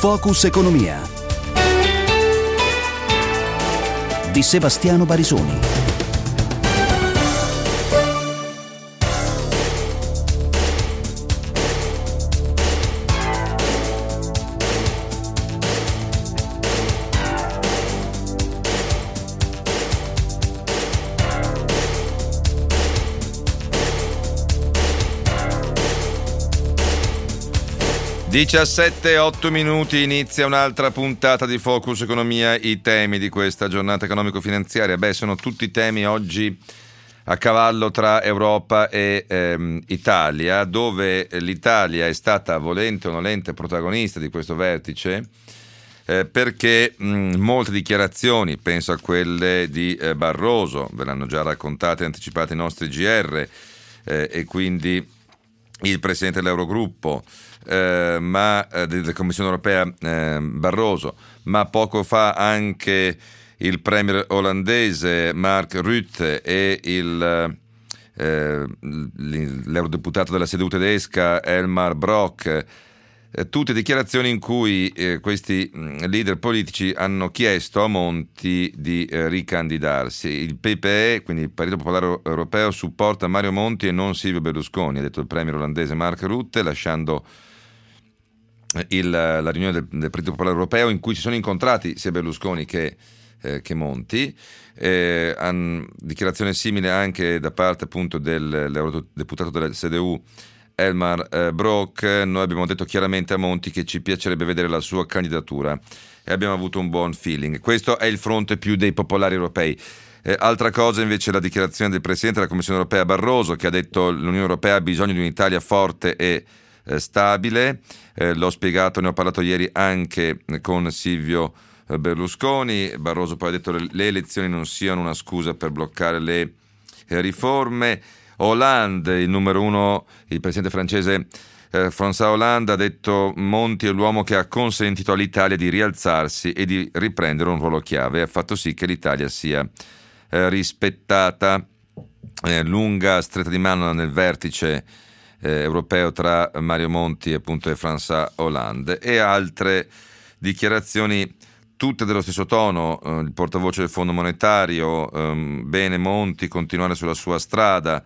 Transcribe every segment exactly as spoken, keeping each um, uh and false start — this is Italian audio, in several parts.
Focus Economia di Sebastiano Barisoni. diciassette e otto minuti, inizia un'altra puntata di Focus Economia. I temi di questa giornata economico-finanziaria, beh, sono tutti temi oggi a cavallo tra Europa e ehm, Italia, dove l'Italia è stata, volente o nolente, protagonista di questo vertice, eh, perché mh, molte dichiarazioni, penso a quelle di eh, Barroso, ve l'hanno già raccontate e anticipate i nostri G R, eh, e quindi il presidente dell'Eurogruppo, Eh, ma eh, della Commissione europea eh, Barroso, ma poco fa anche il premier olandese Mark Rutte e il, eh, l'eurodeputato della seduta tedesca Elmar Brok, eh, tutte dichiarazioni in cui eh, questi leader politici hanno chiesto a Monti di eh, ricandidarsi. Il P P E, quindi il Partito Popolare Europeo, supporta Mario Monti e non Silvio Berlusconi, ha detto il premier olandese Mark Rutte, lasciando Il, la riunione del, del Partito Popolare Europeo, in cui si sono incontrati sia Berlusconi che, eh, che Monti. Eh, han, dichiarazione simile anche da parte appunto dell'eurodeputato della C D U Elmar eh, Brok. Noi abbiamo detto chiaramente a Monti che ci piacerebbe vedere la sua candidatura e abbiamo avuto un buon feeling. Questo è il fronte più dei popolari europei. Eh, altra cosa invece è la dichiarazione del Presidente della Commissione Europea Barroso, che ha detto che l'Unione Europea ha bisogno di un'Italia forte e eh, stabile. Eh, l'ho spiegato, ne ho parlato ieri anche con Silvio eh, Berlusconi. Barroso poi ha detto che le elezioni non siano una scusa per bloccare le eh, riforme. Hollande, il numero uno, il presidente francese eh, François Hollande, ha detto Monti è l'uomo che ha consentito all'Italia di rialzarsi e di riprendere un ruolo chiave, ha fatto sì che l'Italia sia eh, rispettata. Eh, lunga stretta di mano nel vertice Eh, europeo tra Mario Monti appunto, e François Hollande, e altre dichiarazioni tutte dello stesso tono. Eh, il portavoce del Fondo Monetario, ehm, bene Monti, continuare sulla sua strada.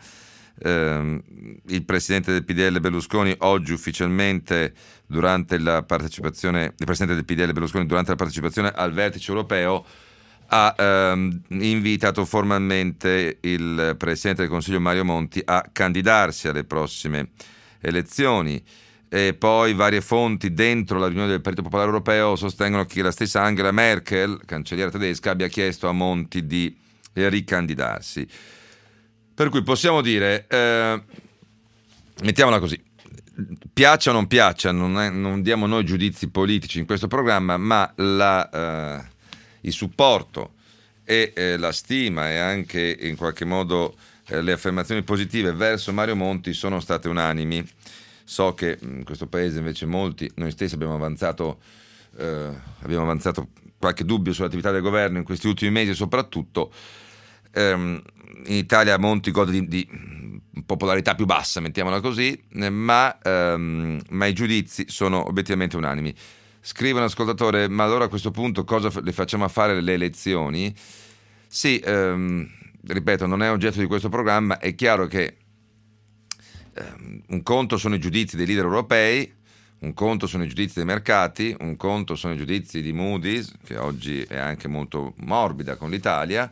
Eh, il presidente del P D L Berlusconi oggi ufficialmente durante la partecipazione il presidente del P D L Berlusconi durante la partecipazione al vertice europeo ha ehm, invitato formalmente il Presidente del Consiglio Mario Monti a candidarsi alle prossime elezioni. E poi varie fonti dentro la riunione del Partito Popolare Europeo sostengono che la stessa Angela Merkel, cancelliera tedesca, abbia chiesto a Monti di eh, ricandidarsi. Per cui possiamo dire, eh, mettiamola così, piaccia o non piaccia, non, è, non diamo noi giudizi politici in questo programma, ma la... Eh, il supporto e eh, la stima e anche in qualche modo eh, le affermazioni positive verso Mario Monti sono state unanimi. So che in questo paese invece molti, noi stessi abbiamo avanzato eh, abbiamo avanzato qualche dubbio sull'attività del governo in questi ultimi mesi, soprattutto ehm, in Italia Monti gode di, di popolarità più bassa, mettiamola così, eh, ma, ehm, ma i giudizi sono obiettivamente unanimi. Scrive un ascoltatore, ma allora a questo punto cosa le facciamo a fare le elezioni? Sì, ehm, ripeto, non è oggetto di questo programma. È chiaro che ehm, un conto sono i giudizi dei leader europei, un conto sono i giudizi dei mercati, un conto sono i giudizi di Moody's, che oggi è anche molto morbida con l'Italia,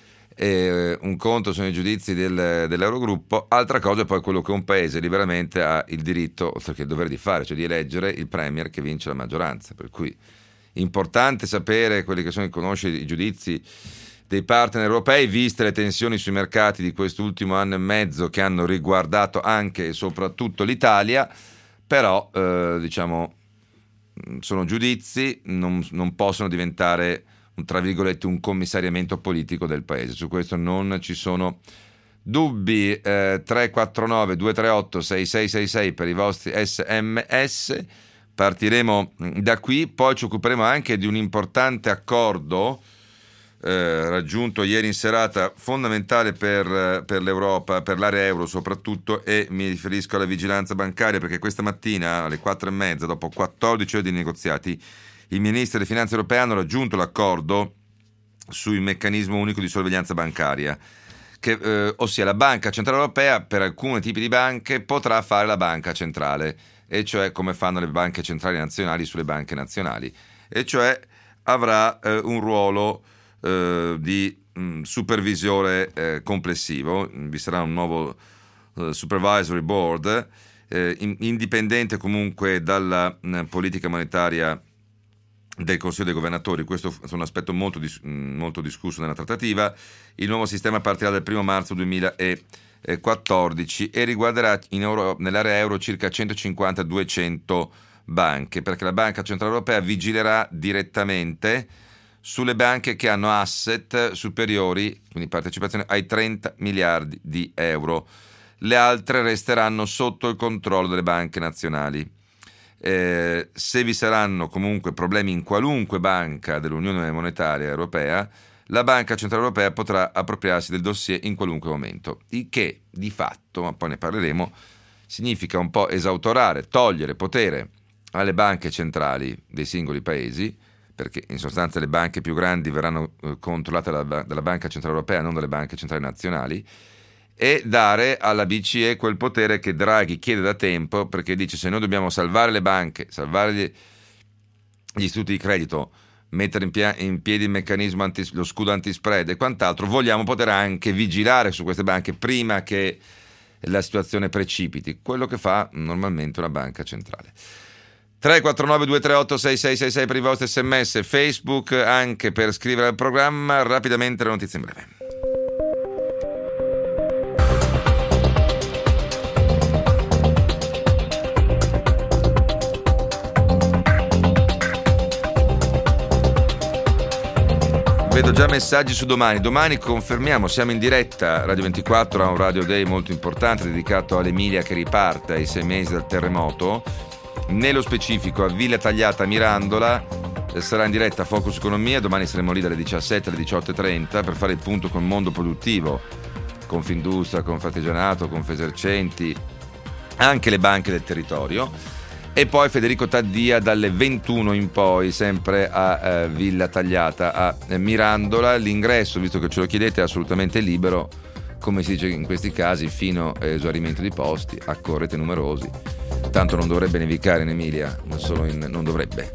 e un conto sono i giudizi del, dell'Eurogruppo, altra cosa è poi quello che un paese liberamente ha il diritto, oltre che il dovere di fare, cioè di eleggere il premier che vince la maggioranza. Per cui è importante sapere quelli che sono, conoscere i giudizi dei partner europei, viste le tensioni sui mercati di quest'ultimo anno e mezzo che hanno riguardato anche e soprattutto l'Italia. Però eh, diciamo sono giudizi, non, non possono diventare un, tra virgolette, un commissariamento politico del paese. Su questo non ci sono dubbi. eh, tre quattro nove due tre otto sei sei sei sei per i vostri sms. Partiremo da qui, poi ci occuperemo anche di un importante accordo eh, raggiunto ieri in serata, fondamentale per, per l'Europa, per l'area euro soprattutto, e mi riferisco alla vigilanza bancaria, perché questa mattina alle quattro e mezza, dopo quattordici ore di negoziati, i ministri delle finanze europee hanno raggiunto l'accordo sul meccanismo unico di sorveglianza bancaria, che, eh, ossia la Banca Centrale Europea per alcuni tipi di banche potrà fare la banca centrale, e cioè come fanno le banche centrali nazionali sulle banche nazionali, e cioè avrà eh, un ruolo eh, di mh, supervisore eh, complessivo. Vi sarà un nuovo eh, supervisory board eh, in, indipendente comunque dalla mh, politica monetaria del Consiglio dei Governatori. Questo è un aspetto molto, dis- molto discusso nella trattativa. Il nuovo sistema partirà dal primo marzo duemilaquattordici e riguarderà in Euro- nell'area euro circa centocinquanta duecento banche, perché la Banca Centrale Europea vigilerà direttamente sulle banche che hanno asset superiori, quindi partecipazione, ai trenta miliardi di euro. Le altre resteranno sotto il controllo delle banche nazionali. Eh, se vi saranno comunque problemi in qualunque banca dell'Unione Monetaria Europea, la Banca Centrale Europea potrà appropriarsi del dossier in qualunque momento, il che di fatto, ma poi ne parleremo, significa un po' esautorare, togliere potere alle banche centrali dei singoli paesi, perché in sostanza le banche più grandi verranno eh, controllate dalla, dalla Banca Centrale Europea, non dalle banche centrali nazionali, e dare alla B C E quel potere che Draghi chiede da tempo, perché dice: se noi dobbiamo salvare le banche, salvare gli, gli istituti di credito, mettere in, pia- in piedi il meccanismo anti- lo scudo antispread e quant'altro, vogliamo poter anche vigilare su queste banche prima che la situazione precipiti, quello che fa normalmente una banca centrale. tre quattro nove due tre otto sei sei sei sei per i vostri sms, Facebook anche per scrivere al programma. Rapidamente le notizie in breve. Vedo già messaggi su domani. Domani confermiamo, siamo in diretta. Radio ventiquattro ha un Radio Day molto importante dedicato all'Emilia che riparte ai sei mesi dal terremoto. Nello specifico a Villa Tagliata Mirandola eh, sarà in diretta Focus Economia. Domani saremo lì dalle diciassette alle diciotto e trenta per fare il punto col mondo produttivo, Confindustria, Confartigianato, Confesercenti, anche le banche del territorio. E poi Federico Taddia dalle ventuno in poi, sempre a eh, Villa Tagliata a eh, Mirandola. L'ingresso, visto che ce lo chiedete, è assolutamente libero, come si dice in questi casi, fino a esaurimento di posti. Accorrete numerosi, tanto non dovrebbe nevicare in Emilia, non solo in, non dovrebbe.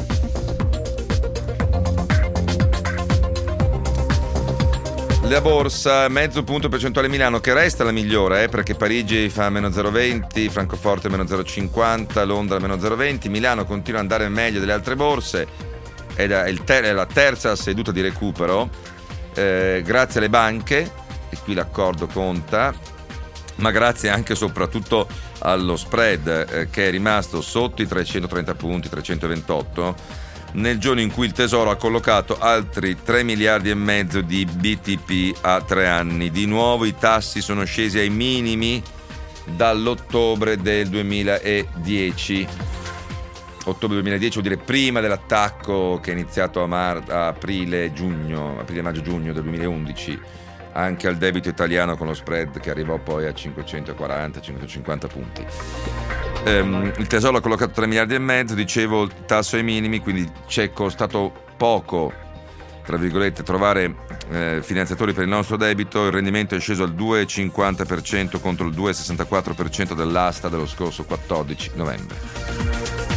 La borsa, mezzo punto percentuale Milano, che resta la migliore, eh, perché Parigi fa meno zero virgola venti, Francoforte meno zero virgola cinquanta, Londra meno zero virgola venti, Milano continua ad andare meglio delle altre borse, ed è, il ter- è la terza seduta di recupero, eh, grazie alle banche, e qui l'accordo conta, ma grazie anche e soprattutto allo spread, eh, che è rimasto sotto i trecentotrenta punti, trecentoventotto, nel giorno in cui il Tesoro ha collocato altri tre miliardi e mezzo di B T P a tre anni. Di nuovo i tassi sono scesi ai minimi dall'ottobre del duemiladieci. Ottobre duemiladieci vuol dire prima dell'attacco che è iniziato a, mar- a aprile, giugno, aprile, maggio, giugno del duemilaundici, anche al debito italiano, con lo spread che arrivò poi a cinquecentoquaranta cinquecentocinquanta punti. Um, il Tesoro ha collocato tre miliardi e mezzo, dicevo, il tasso ai minimi, quindi ci è costato poco, tra virgolette, trovare eh, finanziatori per il nostro debito. Il rendimento è sceso al due virgola cinquanta per cento contro il due virgola sessantaquattro per cento dell'asta dello scorso quattordici novembre.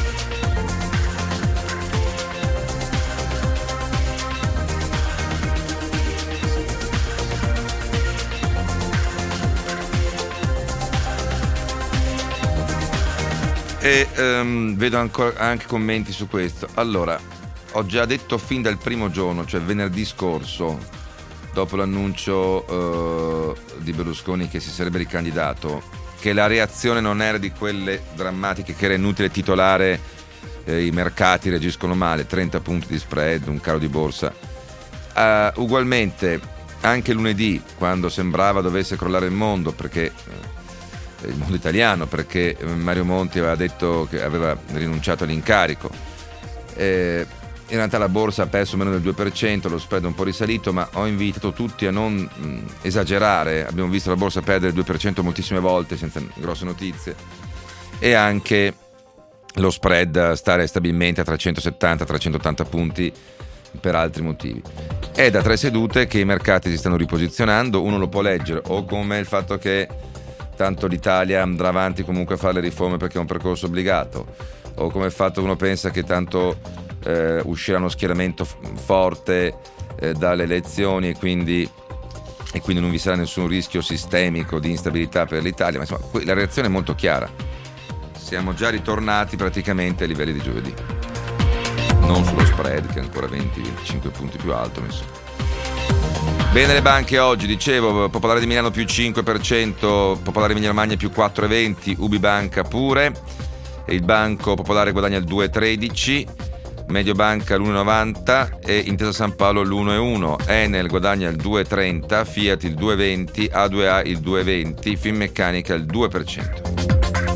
E um, vedo ancora anche commenti su questo. Allora, ho già detto fin dal primo giorno, cioè venerdì scorso, dopo l'annuncio uh, di Berlusconi che si sarebbe ricandidato, che la reazione non era di quelle drammatiche, che era inutile titolare eh, i mercati reagiscono male, trenta punti di spread, un calo di borsa. Uh, ugualmente anche lunedì, quando sembrava dovesse crollare il mondo, perché il mondo italiano, perché Mario Monti aveva detto che aveva rinunciato all'incarico, eh, in realtà la borsa ha perso meno del due per cento, lo spread è un po' risalito, ma ho invitato tutti a non mh, esagerare. Abbiamo visto la borsa perdere il due per cento moltissime volte senza grosse notizie, e anche lo spread stare stabilmente a trecentosettanta trecentottanta punti per altri motivi. È da tre sedute che i mercati si stanno riposizionando. Uno lo può leggere o come il fatto che tanto l'Italia andrà avanti comunque a fare le riforme perché è un percorso obbligato, o come il fatto che uno pensa che tanto eh, uscirà uno schieramento f- forte eh, dalle elezioni e quindi, e quindi non vi sarà nessun rischio sistemico di instabilità per l'Italia. Ma insomma, la reazione è molto chiara. Siamo già ritornati praticamente ai livelli di giovedì, non sullo spread che è ancora venti venticinque punti più alto. Bene, le banche oggi, dicevo, Popolare di Milano più cinque per cento, Popolare Emilia Romagna più quattro virgola venti, Ubibanca pure, e il Banco Popolare guadagna il due virgola tredici, Mediobanca l'uno virgola novanta e Intesa San Paolo l'uno virgola uno, Enel guadagna il due virgola trenta, Fiat il due virgola venti, A due A il due virgola venti, Finmeccanica il due per cento.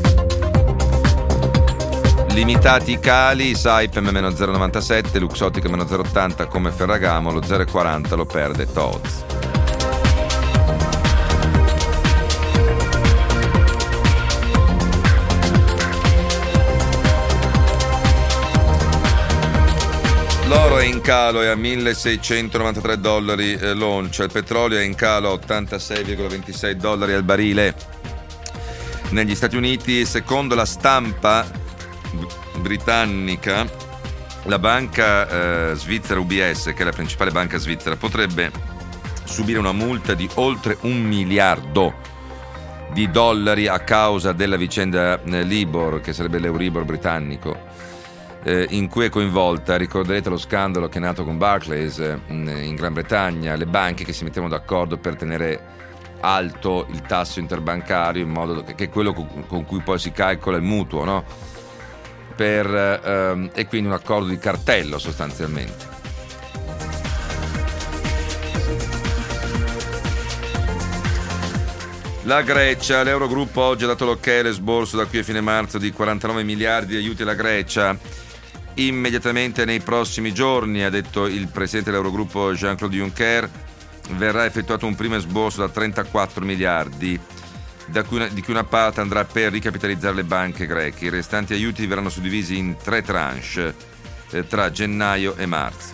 Limitati cali, Saipem meno zero virgola novantasette, Luxottica meno zero virgola ottanta, come Ferragamo lo zero virgola quaranta lo perde Tod's. L'oro è in calo, è a milleseicentonovantatré dollari eh, l'oncia, il petrolio è in calo a ottantasei virgola ventisei dollari al barile. Negli Stati Uniti, secondo la stampa britannica, la banca eh, svizzera U B S, che è la principale banca svizzera, potrebbe subire una multa di oltre un miliardo di dollari a causa della vicenda eh, Libor, che sarebbe l'Euribor britannico, eh, in cui è coinvolta, ricorderete lo scandalo che è nato con Barclays eh, in Gran Bretagna, le banche che si mettevano d'accordo per tenere alto il tasso interbancario in modo che, che è quello con, con cui poi si calcola il mutuo, no? Per, ehm, e quindi un accordo di cartello sostanzialmente. La Grecia, l'Eurogruppo oggi ha dato l'ok all'esborso da qui a fine marzo di quarantanove miliardi di aiuti alla Grecia. Immediatamente nei prossimi giorni, ha detto il presidente dell'Eurogruppo Jean-Claude Juncker, verrà effettuato un primo esborso da trentaquattro miliardi, da cui una, di cui una parte andrà per ricapitalizzare le banche greche. I restanti aiuti verranno suddivisi in tre tranche eh, tra gennaio e marzo.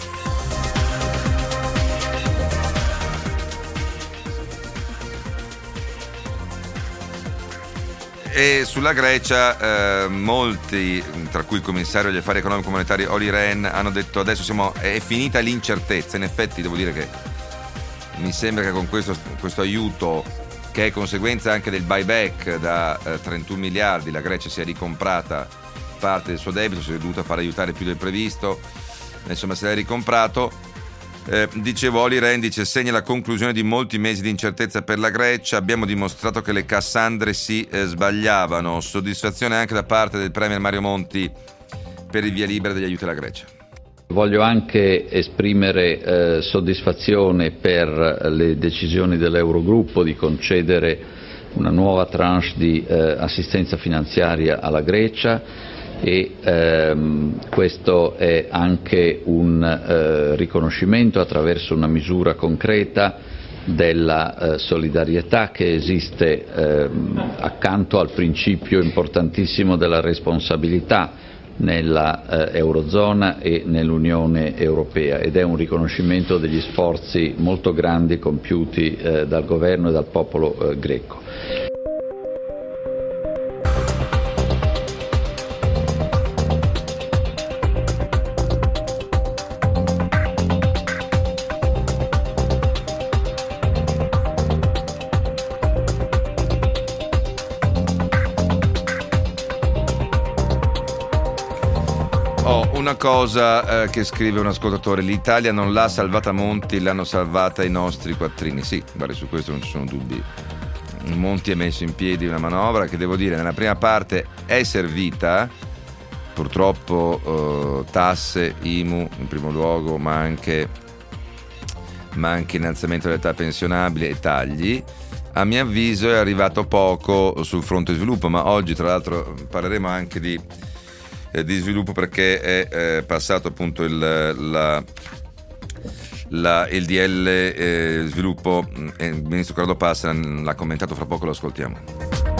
E sulla Grecia eh, molti, tra cui il commissario agli affari economico monetari Olli Rehn, hanno detto adesso siamo, è finita l'incertezza. In effetti devo dire che mi sembra che con questo, questo aiuto, che è conseguenza anche del buyback da eh, trentuno miliardi, la Grecia si è ricomprata parte del suo debito, si è dovuta far aiutare più del previsto, insomma se l'è ricomprato. Eh, dicevo, Olli Rehn dice: segna la conclusione di molti mesi di incertezza per la Grecia, abbiamo dimostrato che le Cassandre si eh, sbagliavano. Soddisfazione anche da parte del premier Mario Monti per il via libera degli aiuti alla Grecia. Voglio anche esprimere eh, soddisfazione per le decisioni dell'Eurogruppo di concedere una nuova tranche di eh, assistenza finanziaria alla Grecia e ehm, questo è anche un eh, riconoscimento attraverso una misura concreta della eh, solidarietà che esiste eh, accanto al principio importantissimo della responsabilità nella eh, Eurozona e nell'Unione Europea, ed è un riconoscimento degli sforzi molto grandi compiuti eh, dal governo e dal popolo eh, greco. Una cosa eh, che scrive un ascoltatore: l'Italia non l'ha salvata Monti, l'hanno salvata i nostri quattrini. Sì, guarda, su questo non ci sono dubbi. Monti ha messo in piedi una manovra che, devo dire, nella prima parte è servita, purtroppo eh, tasse, I M U in primo luogo, ma anche, ma anche innalzamento dell'età pensionabile e tagli. A mio avviso è arrivato poco sul fronte sviluppo, ma oggi tra l'altro parleremo anche di eh, di sviluppo, perché è eh, passato appunto il, la, la, il D L eh, sviluppo, e il ministro Corrado Passera l'ha commentato, fra poco lo ascoltiamo.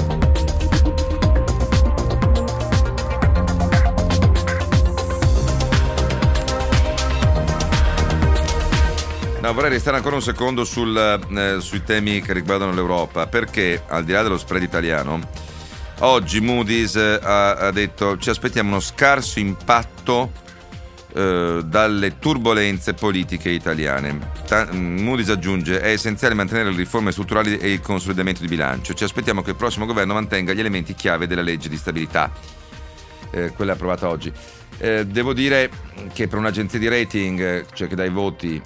No, vorrei restare ancora un secondo sul, eh, sui temi che riguardano l'Europa, perché al di là dello spread italiano, oggi Moody's eh, ha, ha detto ci aspettiamo uno scarso impatto eh, dalle turbolenze politiche italiane. Ta- Moody's aggiunge: è essenziale mantenere le riforme strutturali e il consolidamento di bilancio. Ci aspettiamo che il prossimo governo mantenga gli elementi chiave della legge di stabilità, eh, quella approvata oggi. Eh, devo dire che per un'agenzia di rating, cioè che dà i voti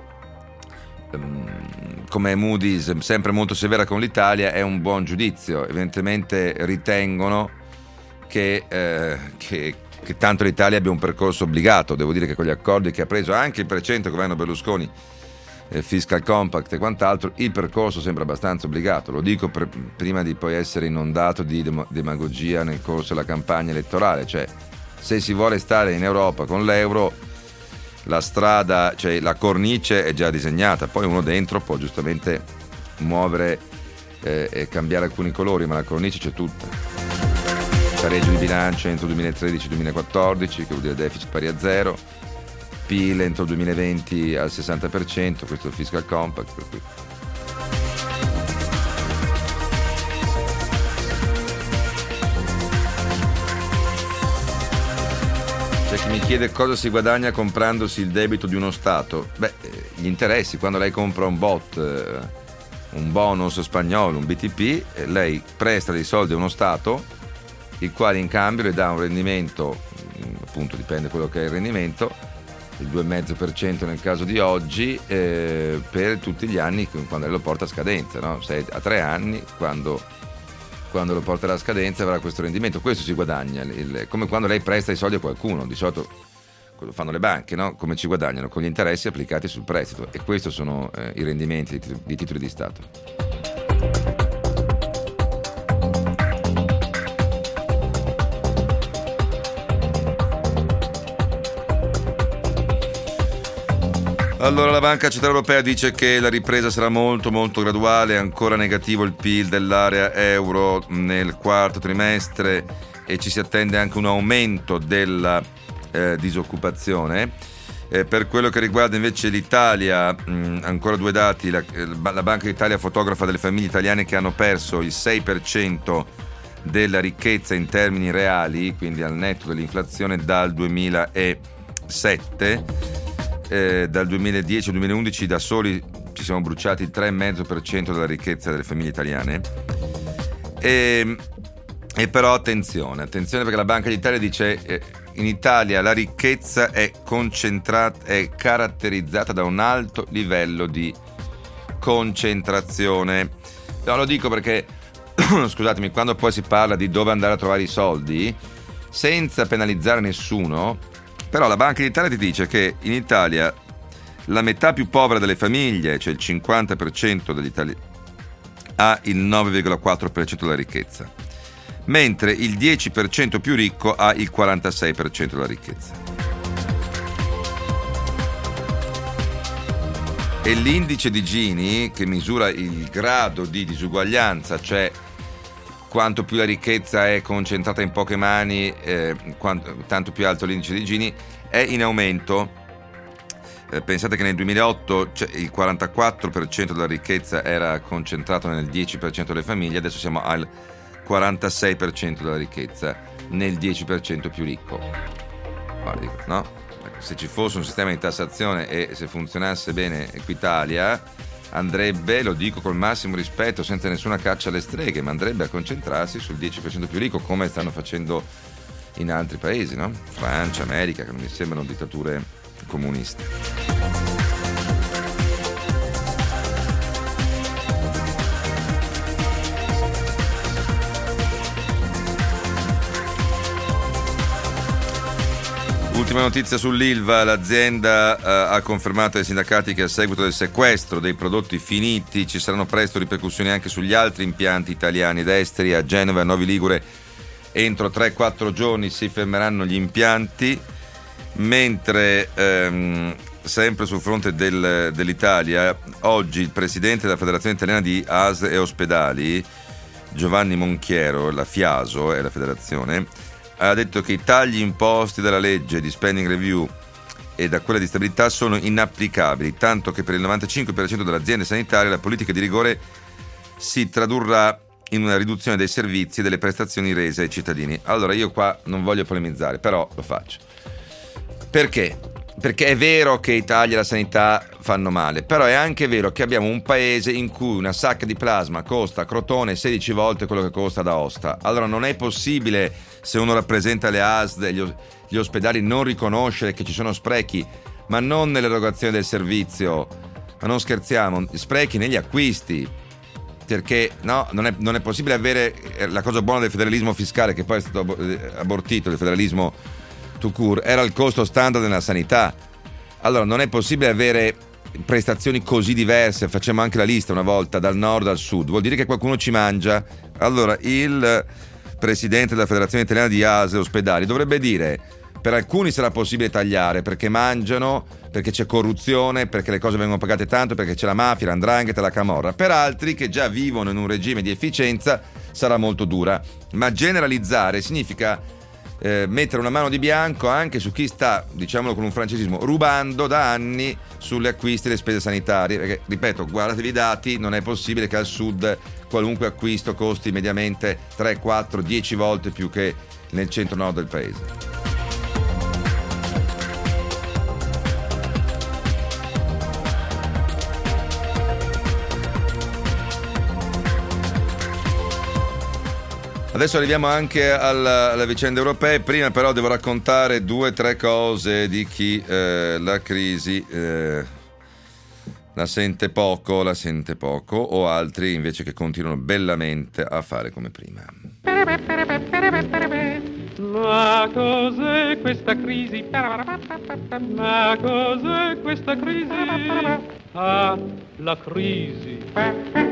come Moody's, sempre molto severa con l'Italia, è un buon giudizio. Evidentemente ritengono che, eh, che, che tanto l'Italia abbia un percorso obbligato. Devo dire che con gli accordi che ha preso anche il precedente governo Berlusconi, eh, Fiscal Compact e quant'altro, il percorso sembra abbastanza obbligato. Lo dico per, prima di poi essere inondato di dem- demagogia nel corso della campagna elettorale. Cioè, se si vuole stare in Europa con l'euro, la strada, cioè la cornice è già disegnata, poi uno dentro può giustamente muovere eh, e cambiare alcuni colori, ma la cornice c'è tutta. Pareggio di bilancio entro duemilatredici duemilaquattordici, che vuol dire deficit pari a zero, P I L entro il duemilaventi al sessanta per cento, questo è il Fiscal Compact, per cui c'è chi mi chiede cosa si guadagna comprandosi il debito di uno Stato. Beh, gli interessi. Quando lei compra un bot, un bonus spagnolo, un B T P, lei presta dei soldi a uno Stato, il quale in cambio le dà un rendimento, appunto dipende quello che è il rendimento, il due virgola cinque per cento nel caso di oggi, eh, per tutti gli anni quando lei lo porta a scadenza, no? Sei a tre anni, quando quando lo porterà a scadenza avrà questo rendimento. Questo si guadagna, il, come quando lei presta i soldi a qualcuno, di solito lo fanno le banche, no? Come ci guadagnano? Con gli interessi applicati sul prestito, e questi sono eh, i rendimenti di, di titoli di Stato. Allora, la Banca Centrale Europea dice che la ripresa sarà molto molto graduale, è ancora negativo il P I L dell'area euro nel quarto trimestre e ci si attende anche un aumento della eh, disoccupazione. Eh, per quello che riguarda invece l'Italia, mh, ancora due dati, la, la Banca d'Italia fotografa delle famiglie italiane che hanno perso il sei per cento della ricchezza in termini reali, quindi al netto dell'inflazione, dal duemilasette. Eh, dal duemiladieci al duemilaundici da soli ci siamo bruciati il tre virgola cinque per cento della ricchezza delle famiglie italiane, e, e però attenzione attenzione perché la Banca d'Italia dice eh, in Italia la ricchezza è concentrata, è caratterizzata da un alto livello di concentrazione. No, lo dico perché scusatemi, quando poi si parla di dove andare a trovare i soldi, senza penalizzare nessuno, però la Banca d'Italia ti dice che in Italia la metà più povera delle famiglie, cioè il cinquanta per cento degli italiani, ha il nove virgola quattro per cento della ricchezza, mentre il dieci per cento più ricco ha il quarantasei per cento della ricchezza. E l'indice di Gini, che misura il grado di disuguaglianza, cioè quanto più la ricchezza è concentrata in poche mani, eh, quanto, tanto più alto l'indice di Gini, è in aumento. Eh, pensate che nel duemilaotto cioè, il quarantaquattro per cento della ricchezza era concentrato nel dieci per cento delle famiglie, adesso siamo al quarantasei per cento della ricchezza nel dieci per cento più ricco. Guardi, no? Se ci fosse un sistema di tassazione e se funzionasse bene Equitalia, andrebbe, lo dico col massimo rispetto, senza nessuna caccia alle streghe, ma andrebbe a concentrarsi sul dieci per cento più ricco, come stanno facendo in altri paesi, no? Francia, America, che non mi sembrano dittature comuniste. Ultima notizia sull'Ilva, l'azienda eh, ha confermato ai sindacati che a seguito del sequestro dei prodotti finiti ci saranno presto ripercussioni anche sugli altri impianti italiani ed esteri a Genova, a Novi Ligure entro tre quattro giorni si fermeranno gli impianti, mentre ehm, sempre sul fronte del, dell'Italia, oggi il presidente della Federazione Italiana di A S L e Ospedali, Giovanni Monchiero, la FIASO è la federazione, ha detto che i tagli imposti dalla legge di spending review e da quella di stabilità sono inapplicabili, tanto che per il novantacinque per cento delle aziende sanitarie la politica di rigore si tradurrà in una riduzione dei servizi e delle prestazioni rese ai cittadini. Allora io qua non voglio polemizzare, però lo faccio. Perché? Perché è vero che i tagli alla sanità fanno male, però è anche vero che abbiamo un paese in cui una sacca di plasma costa a Crotone sedici volte quello che costa ad Aosta. Allora non è possibile, se uno rappresenta le A S L e gli, gli ospedali, non riconoscere che ci sono sprechi, ma non nell'erogazione del servizio, ma non scherziamo, sprechi negli acquisti. Perché no, non è, non è possibile avere la cosa buona del federalismo fiscale, che poi è stato abortito, il federalismo tout court, era il costo standard della sanità. Allora non è possibile avere prestazioni così diverse, facciamo anche la lista una volta, dal nord al sud, vuol dire che qualcuno ci mangia. Allora il presidente della Federazione Italiana di A S L e Ospedali dovrebbe dire: per alcuni sarà possibile tagliare perché mangiano, perché c'è corruzione, perché le cose vengono pagate tanto, perché c'è la mafia, la 'ndrangheta, la camorra. Per altri, che già vivono in un regime di efficienza, sarà molto dura. Ma generalizzare significa eh, mettere una mano di bianco anche su chi sta, diciamolo con un francesismo, rubando da anni sulle acquisti e le spese sanitarie. Perché, ripeto, guardatevi i dati, non è possibile che al sud qualunque acquisto costi mediamente tre, quattro, dieci volte più che nel centro-nord del paese. Adesso arriviamo anche alla, alle vicende europee. Prima però devo raccontare due o tre cose di chi eh, la crisi eh, la sente poco, la sente poco, o altri invece che continuano bellamente a fare come prima. Ma cos'è questa crisi? Ma cos'è questa crisi? Ah, la crisi.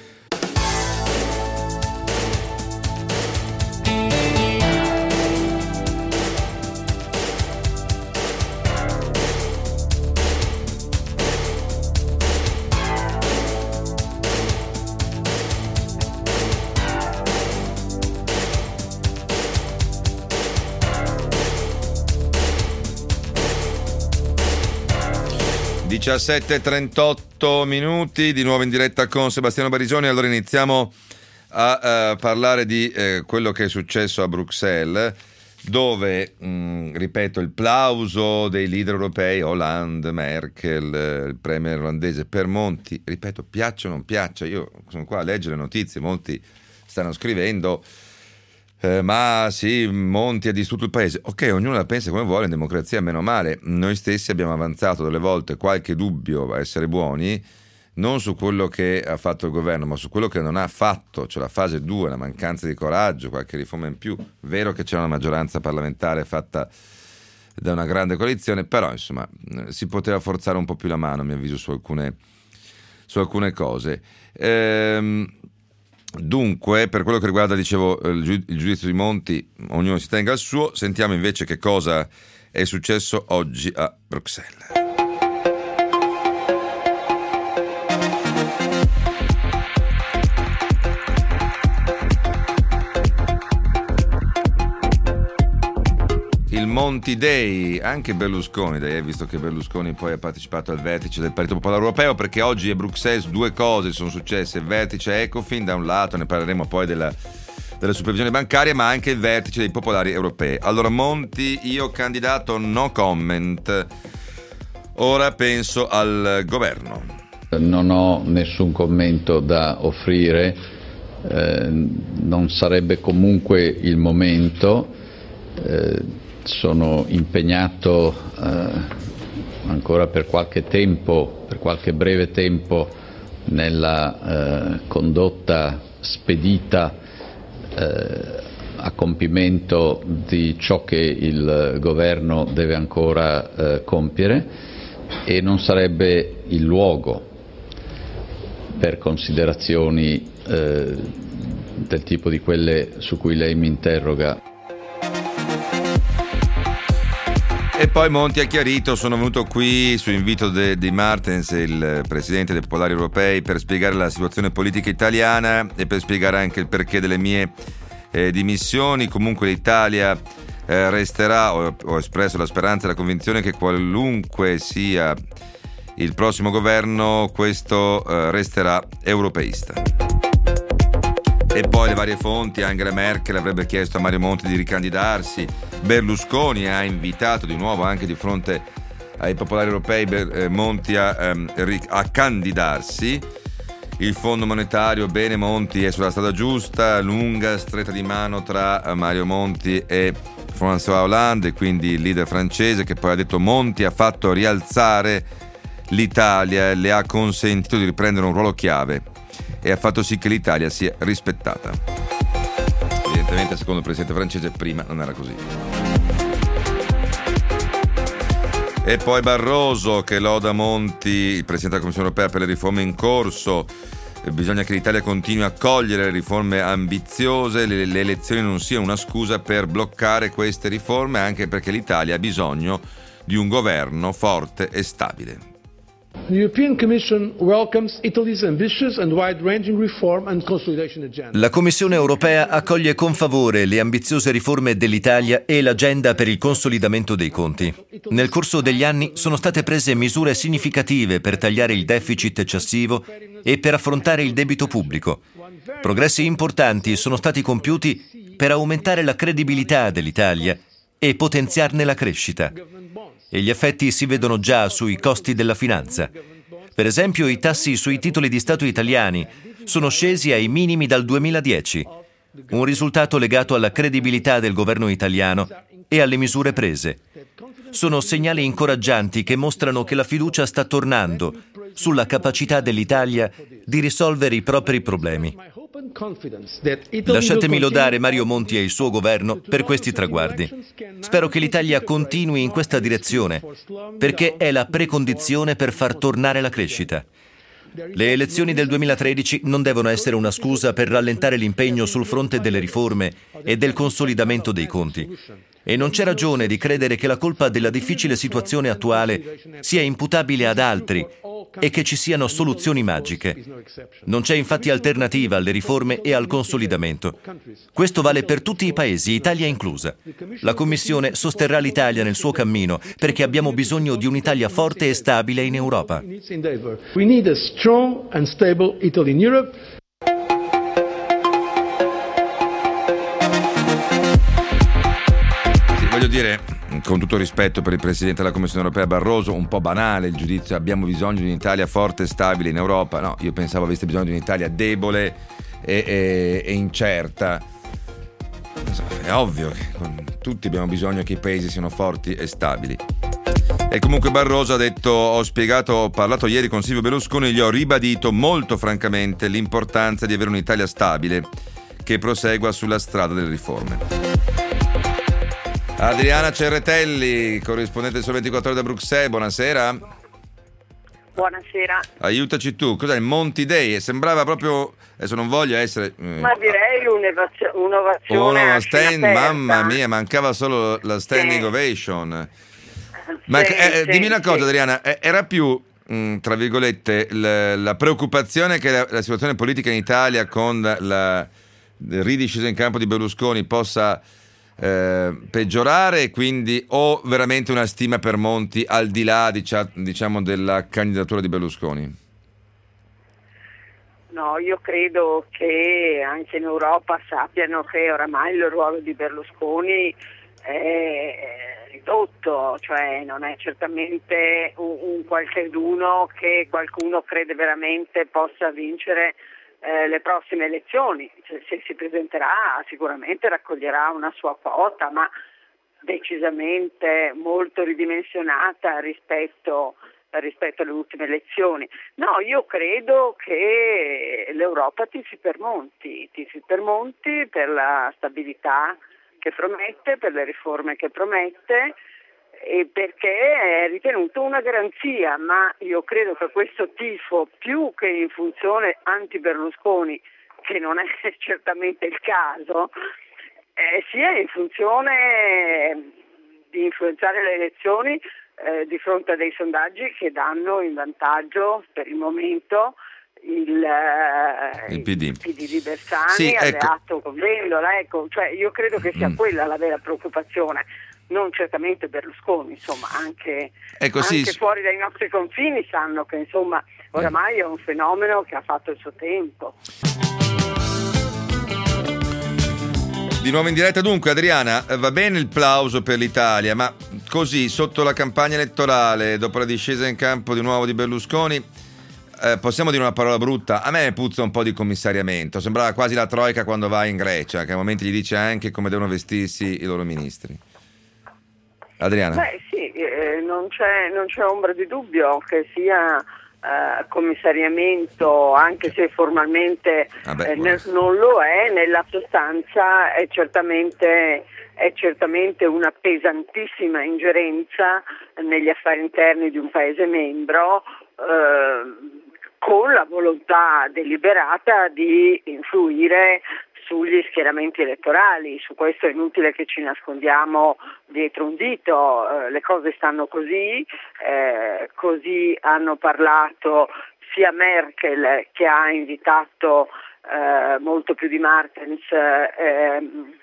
diciassette e trentotto minuti, di nuovo in diretta con Sebastiano Barisoni. Allora iniziamo a uh, parlare di uh, quello che è successo a Bruxelles, dove, mh, ripeto, il plauso dei leader europei, Hollande, Merkel, il premier olandese, per Monti, ripeto, piaccia o non piaccia, io sono qua a leggere notizie, molti stanno scrivendo Eh, ma sì, Monti ha distrutto il paese. Ok, ognuno la pensa come vuole, in democrazia meno male. Noi stessi abbiamo avanzato delle volte qualche dubbio, a essere buoni, non su quello che ha fatto il governo, ma su quello che non ha fatto, cioè la fase due, la mancanza di coraggio, qualche riforma in più. Vero che c'è una maggioranza parlamentare fatta da una grande coalizione, però insomma si poteva forzare un po' più la mano, a mio avviso, su alcune, su alcune cose. Ehm... Dunque, per quello che riguarda, dicevo, il giudizio di Monti, ognuno si tenga al suo. Sentiamo invece che cosa è successo oggi a Bruxelles. Il Monti Day, anche Berlusconi Day, eh, visto che Berlusconi poi ha partecipato al vertice del Partito Popolare Europeo, perché oggi a Bruxelles due cose sono successe: il vertice Ecofin da un lato, ne parleremo poi della, della supervisione bancaria, ma anche il vertice dei popolari europei. Allora Monti, io candidato no comment, ora penso al governo. Non ho nessun commento da offrire, eh, non sarebbe comunque il momento. Eh, sono impegnato eh, ancora per qualche tempo, per qualche breve tempo, nella eh, condotta spedita eh, a compimento di ciò che il governo deve ancora eh, compiere, e non sarebbe il luogo per considerazioni eh, del tipo di quelle su cui lei mi interroga. E poi Monti ha chiarito: sono venuto qui su invito de, di Martens, il presidente dei Popolari Europei, per spiegare la situazione politica italiana e per spiegare anche il perché delle mie eh, dimissioni. Comunque l'Italia eh, resterà, ho, ho espresso la speranza e la convinzione che qualunque sia il prossimo governo, questo eh, resterà europeista. E poi le varie fonti: Angela Merkel avrebbe chiesto a Mario Monti di ricandidarsi, Berlusconi ha invitato di nuovo anche di fronte ai popolari europei eh, Monti a, ehm, a candidarsi. Il Fondo Monetario: bene, Monti è sulla strada giusta, lunga stretta di mano tra Mario Monti e François Hollande, quindi il leader francese, che poi ha detto: Monti ha fatto rialzare l'Italia e le ha consentito di riprendere un ruolo chiave e ha fatto sì che l'Italia sia rispettata. Evidentemente, secondo il presidente francese, prima non era così. E poi Barroso che loda Monti, il presidente della Commissione europea, per le riforme in corso. Bisogna che l'Italia continui a cogliere le riforme ambiziose, le, le elezioni non siano una scusa per bloccare queste riforme, anche perché l'Italia ha bisogno di un governo forte e stabile. The European Commission welcomes Italy's ambitious and wide-ranging reform and consolidation agenda. La Commissione europea accoglie con favore le ambiziose riforme dell'Italia e l'agenda per il consolidamento dei conti. Nel corso degli anni sono state prese misure significative per tagliare il deficit eccessivo e per affrontare il debito pubblico. Progressi importanti sono stati compiuti per aumentare la credibilità dell'Italia e potenziarne la crescita. E gli effetti si vedono già sui costi della finanza. Per esempio, i tassi sui titoli di Stato italiani sono scesi ai minimi dal duemiladieci, un risultato legato alla credibilità del governo italiano e alle misure prese. Sono segnali incoraggianti che mostrano che la fiducia sta tornando sulla capacità dell'Italia di risolvere i propri problemi. Lasciatemi lodare Mario Monti e il suo governo per questi traguardi. Spero che l'Italia continui in questa direzione, perché è la precondizione per far tornare la crescita. Le elezioni del duemilatredici non devono essere una scusa per rallentare l'impegno sul fronte delle riforme e del consolidamento dei conti. E non c'è ragione di credere che la colpa della difficile situazione attuale sia imputabile ad altri e che ci siano soluzioni magiche. Non c'è infatti alternativa alle riforme e al consolidamento. Questo vale per tutti i paesi, Italia inclusa. La Commissione sosterrà l'Italia nel suo cammino perché abbiamo bisogno di un'Italia forte e stabile in Europa. We need a strong and stable Italy in Europe. Voglio dire, con tutto rispetto per il Presidente della Commissione Europea Barroso, un po' banale il giudizio: abbiamo bisogno di un'Italia forte e stabile in Europa. No, io pensavo aveste bisogno di un'Italia debole e, e, e incerta. È ovvio che tutti abbiamo bisogno che i paesi siano forti e stabili. E comunque Barroso ha detto: ho spiegato, ho parlato ieri con Silvio Berlusconi e gli ho ribadito molto francamente l'importanza di avere un'Italia stabile che prosegua sulla strada delle riforme. Adriana Cerretelli, corrispondente del Sole ventiquattro Ore da Bruxelles, buonasera. Buonasera. Aiutaci tu, cos'è il Monti Day? Sembrava proprio, adesso non voglio essere... Eh, Ma direi un'ovazione uno stand, mamma mia, mancava solo la standing sì. ovation. Ma sì, eh, sì, dimmi una cosa, sì. Adriana, era più, mh, tra virgolette, la, la preoccupazione che la, la situazione politica in Italia con la, la ridiscesa in campo di Berlusconi possa... Eh, peggiorare, quindi, o veramente una stima per Monti al di là diciamo della candidatura di Berlusconi? No, io credo che anche in Europa sappiano che oramai il ruolo di Berlusconi è ridotto, cioè non è certamente un, un qualcheduno che qualcuno crede veramente possa vincere Eh, le prossime elezioni. Cioè, se si presenterà sicuramente raccoglierà una sua quota, ma decisamente molto ridimensionata rispetto, rispetto alle ultime elezioni. No, io credo che l'Europa tifi per Monti, tifi per Monti per la stabilità che promette, per le riforme che promette, e perché è ritenuto una garanzia, ma io credo che questo tifo, più che in funzione anti-Berlusconi, che che non è certamente il caso, eh, sia in funzione di influenzare le elezioni eh, di fronte a dei sondaggi che danno in vantaggio per il momento il, eh, il P D. il P D di Bersani, sì, alleato ecco. con Vendola, ecco, cioè io credo che sia Mm. quella la vera preoccupazione, non certamente Berlusconi, insomma, anche, Ecco, anche sì. fuori dai nostri confini sanno che insomma oramai è un fenomeno che ha fatto il suo tempo. Di nuovo in diretta. Dunque, Adriana, va bene il plauso per l'Italia, ma così sotto la campagna elettorale, dopo la discesa in campo di nuovo di Berlusconi, eh, possiamo dire una parola brutta? A me puzza un po' di commissariamento, sembrava quasi la troika quando va in Grecia, che a momenti gli dice anche come devono vestirsi i loro ministri. Adriana? Beh sì, eh, non c'è, non c'è ombra di dubbio che sia Uh, commissariamento, anche se formalmente Vabbè, eh, ne, non lo è, nella sostanza è certamente, è certamente una pesantissima ingerenza negli affari interni di un Paese membro, uh, con la volontà deliberata di influire sugli schieramenti elettorali. Su questo è inutile che ci nascondiamo dietro un dito, eh, le cose stanno così, eh, così hanno parlato sia Merkel, che ha invitato eh, molto più di Martens eh,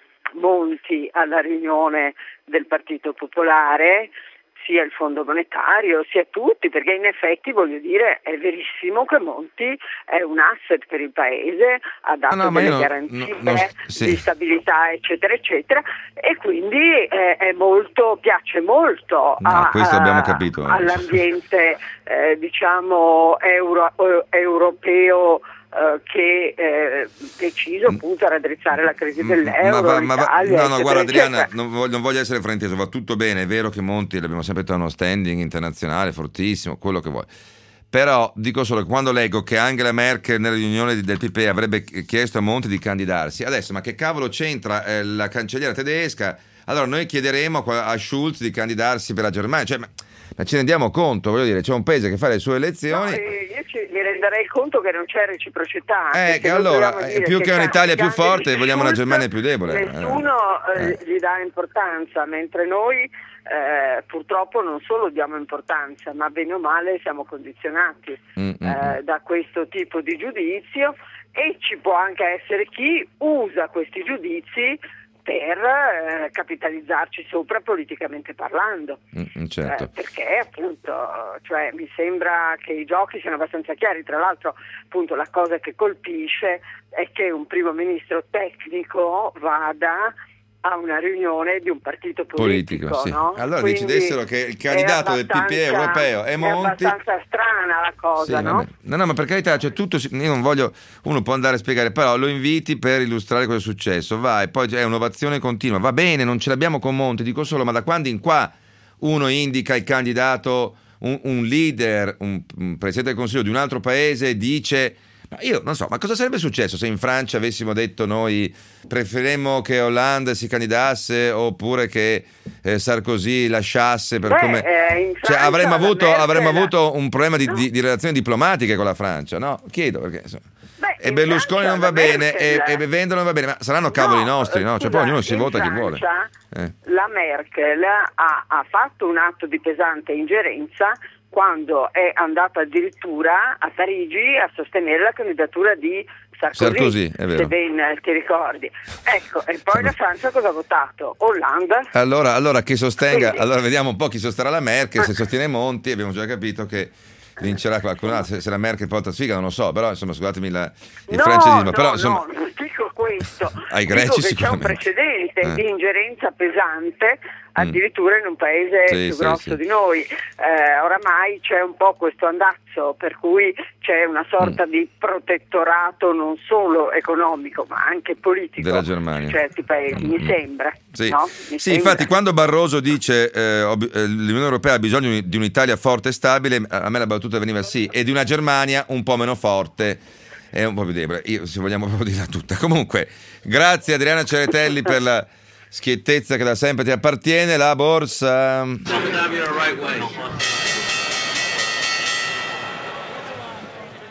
Monti alla riunione del Partito Popolare, sia il Fondo Monetario, sia tutti, perché in effetti, voglio dire, è verissimo che Monti è un asset per il Paese, ha dato No, no, ma delle io non- garanzie no, no, sì. di stabilità, eccetera, eccetera, e quindi eh, è molto, piace molto No, a- questo abbiamo capito. all'ambiente eh, diciamo euro, eh, europeo, eh, che è deciso appunto a raddrizzare la crisi dell'euro, Ma va- ma va- l'Italia, no, no, eccetera, guarda Adriana, eccetera. non voglio, non voglio essere frainteso, va tutto bene, è vero che Monti l'abbiamo sempre detto, ha uno standing internazionale fortissimo, quello che vuoi. Però dico solo che quando leggo che Angela Merkel nella riunione di- del P P E avrebbe chiesto a Monti di candidarsi, adesso ma che cavolo c'entra eh, la cancelliera tedesca? Allora noi chiederemo a, a Schulz di candidarsi per la Germania, cioè, ma, ma ci rendiamo conto, voglio dire, c'è un paese che fa le sue elezioni. No, eh, io ci, mi renderei conto che non c'è reciprocità. Eh, perché che non allora, dobbiamo eh, dire più che ca- un'Italia più candidi forte, vogliamo una Schulz, Germania più debole. Nessuno eh, Eh. gli dà importanza, mentre noi eh, purtroppo non solo diamo importanza, ma bene o male siamo condizionati Mm, mm, eh, da questo tipo di giudizio, e ci può anche essere chi usa questi giudizi per eh, capitalizzarci sopra politicamente parlando. mm, mm, certo. Eh, perché appunto, cioè, mi sembra che i giochi siano abbastanza chiari. Tra l'altro, appunto, la cosa che colpisce è che un primo ministro tecnico vada a una riunione di un partito politico, Politico, sì. no? Allora Quindi decidessero che il candidato è del P P E abbastanza- europeo è Monti. È abbastanza strana la cosa, Sì, no? vabbè. No, no, ma per carità, cioè, tutto, si- io non voglio, uno può andare a spiegare, però lo inviti per illustrare cosa è successo, vai, poi è un'ovazione continua, va bene, non ce l'abbiamo con Monti, dico solo, ma da quando in qua uno indica il candidato, un, un leader, un, un presidente del Consiglio di un altro paese, dice... Ma io non so, ma cosa sarebbe successo se in Francia avessimo detto noi preferiremmo che Hollande si candidasse oppure che eh, Sarkozy lasciasse per Beh, come... eh, in cioè, Francia avremmo la avuto, Merkel- avremmo avuto un problema di, No. di, di relazioni diplomatiche con la Francia, no? Chiedo perché... insomma. Beh, E in Berlusconi Francia non va la bene e, Merkel- e Vendola non va bene, ma saranno cavoli No, nostri, no? Cioè scusa, poi ognuno si in vota chi vuole. Francia Eh. La Merkel ha, ha fatto un atto di pesante ingerenza quando è andata addirittura a Parigi a sostenere la candidatura di Sarkozy, Sarkozy, è vero. se ben ti ricordi. Ecco, e poi la Francia cosa ha votato? Hollande. Allora, allora chi sostenga, Quindi- allora vediamo un po' chi sosterrà la Merkel, se sostiene Monti abbiamo già capito che vincerà qualcun altro, se, se la Merkel porta sfiga non lo so, però insomma scusatemi la, il No, francesismo, no, però insomma no, non dico questo. Ai Dico greci che c'è un sicuramente. precedente Eh. di ingerenza pesante addirittura in un paese Sì, più sì, grosso sì. di noi. Eh, oramai c'è un po' questo andazzo per cui c'è una sorta Mm. di protettorato non solo economico ma anche politico Della Germania. in certi paesi, Mm, mi mm. sembra. Sì, no? Mi sì sembra. infatti quando Barroso dice eh, ho bi- eh, l'Unione Europea ha bisogno di un'Italia forte e stabile, a me la battuta veniva sì, e di una Germania un po' meno forte e un po' più debole, io se vogliamo proprio dirla tutta. Comunque, grazie Adriana Ceretelli per la schiettezza che da sempre ti appartiene, la borsa...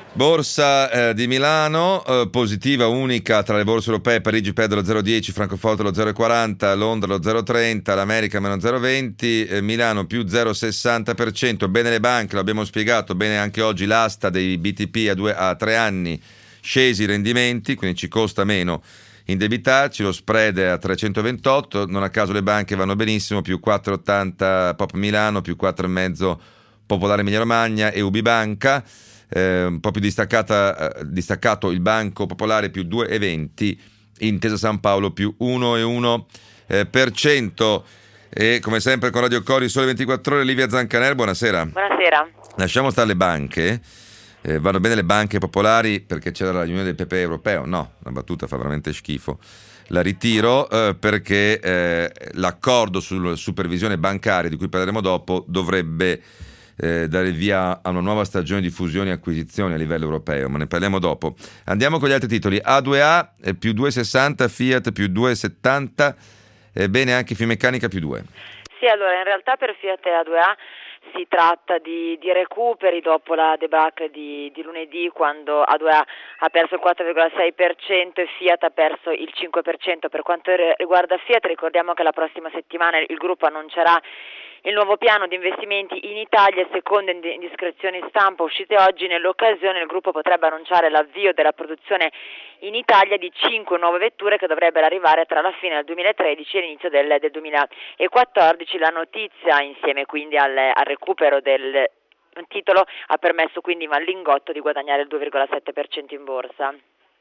Borsa eh, di Milano, eh, positiva unica tra le borse europee, Parigi perde lo zero virgola dieci, Francoforte lo zero virgola quaranta, Londra lo zero virgola trenta, l'America meno zero virgola venti, eh, Milano più zero virgola sessanta per cento. Bene le banche, l'abbiamo spiegato, bene anche oggi l'asta dei B T P a, due, a tre anni, scesi i rendimenti, quindi ci costa meno indebitarci, lo spread è a trecentoventotto, non a caso le banche vanno benissimo, più quattro virgola ottanta Pop Milano, più quattro virgola cinque Popolare Emilia Romagna e Ubibanca. Eh, un po' più distaccata, eh, distaccato il Banco Popolare più due virgola venti, Intesa San Paolo più uno virgola uno per cento. E come sempre con Radio Cori Sole ventiquattro Ore, Livia Zancaner, buonasera. Buonasera. Lasciamo stare le banche, eh, vanno bene le banche popolari perché c'era la riunione del P P E europeo, no, la battuta fa veramente schifo. La ritiro eh, perché eh, l'accordo sulla supervisione bancaria di cui parleremo dopo dovrebbe Eh, dare via a una nuova stagione di fusioni e acquisizioni a livello europeo, ma ne parliamo dopo. Andiamo con gli altri titoli. A due A eh, più due virgola sessanta, Fiat più due virgola settanta, eh, bene anche Finmeccanica più due. Sì, allora in realtà per Fiat e A due A si tratta di, di recuperi dopo la debacle di, di lunedì, quando A due A ha perso il quattro virgola sei per cento e Fiat ha perso il cinque per cento. Per quanto riguarda Fiat, ricordiamo che la prossima settimana il gruppo annuncerà il nuovo piano di investimenti in Italia. Secondo indiscrezioni stampa uscite oggi, nell'occasione il gruppo potrebbe annunciare l'avvio della produzione in Italia di cinque nuove vetture che dovrebbero arrivare tra la fine del duemilatredici e l'inizio del, del duemilaquattordici. La notizia, insieme quindi al, al recupero del titolo, ha permesso quindi al Lingotto di guadagnare il due virgola sette per cento in borsa.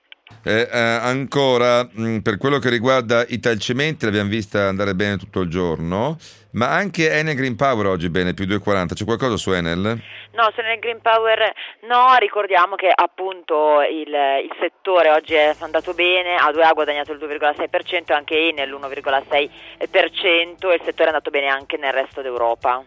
Eh, eh, ancora mh, per quello che riguarda Italcementi, l'abbiamo vista andare bene tutto il giorno, ma anche Enel Green Power oggi bene, più due virgola quaranta. C'è qualcosa su Enel? No, su Enel Green Power no, ricordiamo che appunto il, il settore oggi è andato bene, A due A ha guadagnato il due virgola sei per cento, anche Enel l'uno virgola sei per cento, e il settore è andato bene anche nel resto d'Europa.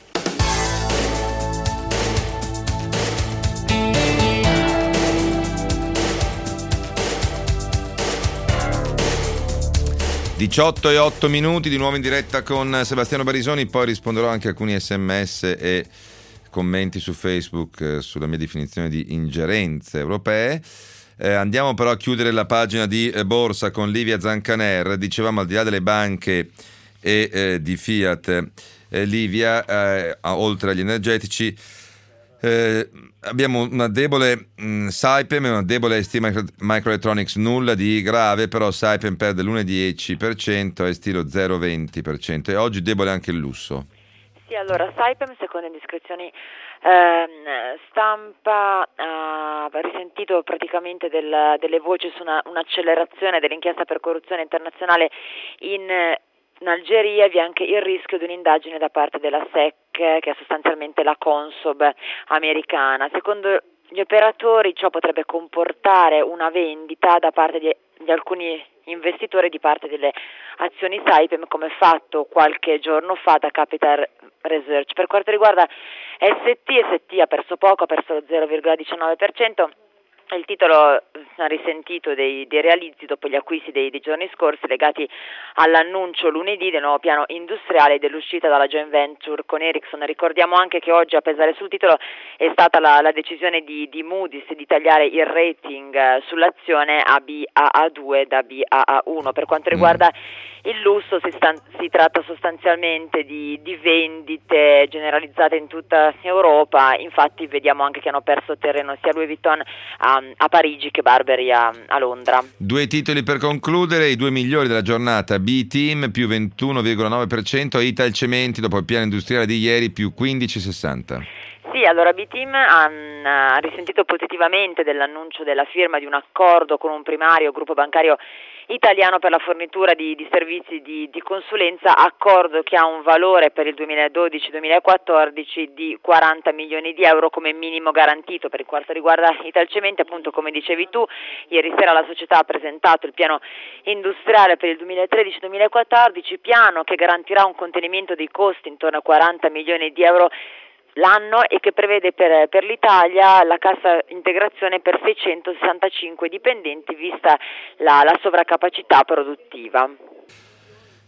diciotto e otto minuti, di nuovo in diretta con Sebastiano Barisoni, poi risponderò anche a alcuni sms e commenti su Facebook eh, sulla mia definizione di ingerenze europee. Eh, andiamo però a chiudere la pagina di eh, Borsa con Livia Zancaner. Dicevamo, al di là delle banche e eh, di Fiat, eh, Livia, eh, oltre agli energetici, Eh, abbiamo una debole mh, Saipem e una debole S T Microelectronics, nulla di grave, però Saipem perde l'uno virgola dieci per cento e S T lo zero virgola venti per cento, e oggi debole anche il lusso. Sì, allora Saipem, secondo indiscrezioni ehm, stampa, ha risentito praticamente del, delle voci su una, un'accelerazione dell'inchiesta per corruzione internazionale in In Algeria. Vi è anche il rischio di un'indagine da parte della S E C, che è sostanzialmente la Consob americana. Secondo gli operatori ciò potrebbe comportare una vendita da parte di, di alcuni investitori di parte delle azioni Saipem, come fatto qualche giorno fa da Capital Research. Per quanto riguarda S T, S T ha perso poco, ha perso lo zero virgola diciannove per cento. Il titolo ha risentito dei, dei realizzi dopo gli acquisti dei, dei giorni scorsi, legati all'annuncio lunedì del nuovo piano industriale e dell'uscita dalla joint venture con Ericsson. Ricordiamo anche che oggi a pesare sul titolo è stata la, la decisione di, di Moody's di tagliare il rating eh, sull'azione a B A A due da B A A uno. Per quanto riguarda il lusso, si, sta, si tratta sostanzialmente di, di vendite generalizzate in tutta Europa. Infatti vediamo anche che hanno perso terreno sia Louis Vuitton a a Parigi che Burberry a, a Londra. Due titoli per concludere, i due migliori della giornata: B-Team più ventuno virgola nove per cento e Italcementi dopo il piano industriale di ieri più quindici virgola sessanta. Sì, allora B-Team ha, ha risentito positivamente dell'annuncio della firma di un accordo con un primario gruppo bancario italiano per la fornitura di, di servizi di, di consulenza, accordo che ha un valore per il duemiladodici duemilaquattordici di quaranta milioni di euro come minimo garantito. Per quanto riguarda Italcementi, appunto, come dicevi tu, ieri sera la società ha presentato il piano industriale per il duemilatredici duemilaquattordici, piano che garantirà un contenimento dei costi intorno a quaranta milioni di euro l'anno e che prevede per, per l'Italia la cassa integrazione per seicentosessantacinque dipendenti, vista la, la sovraccapacità produttiva.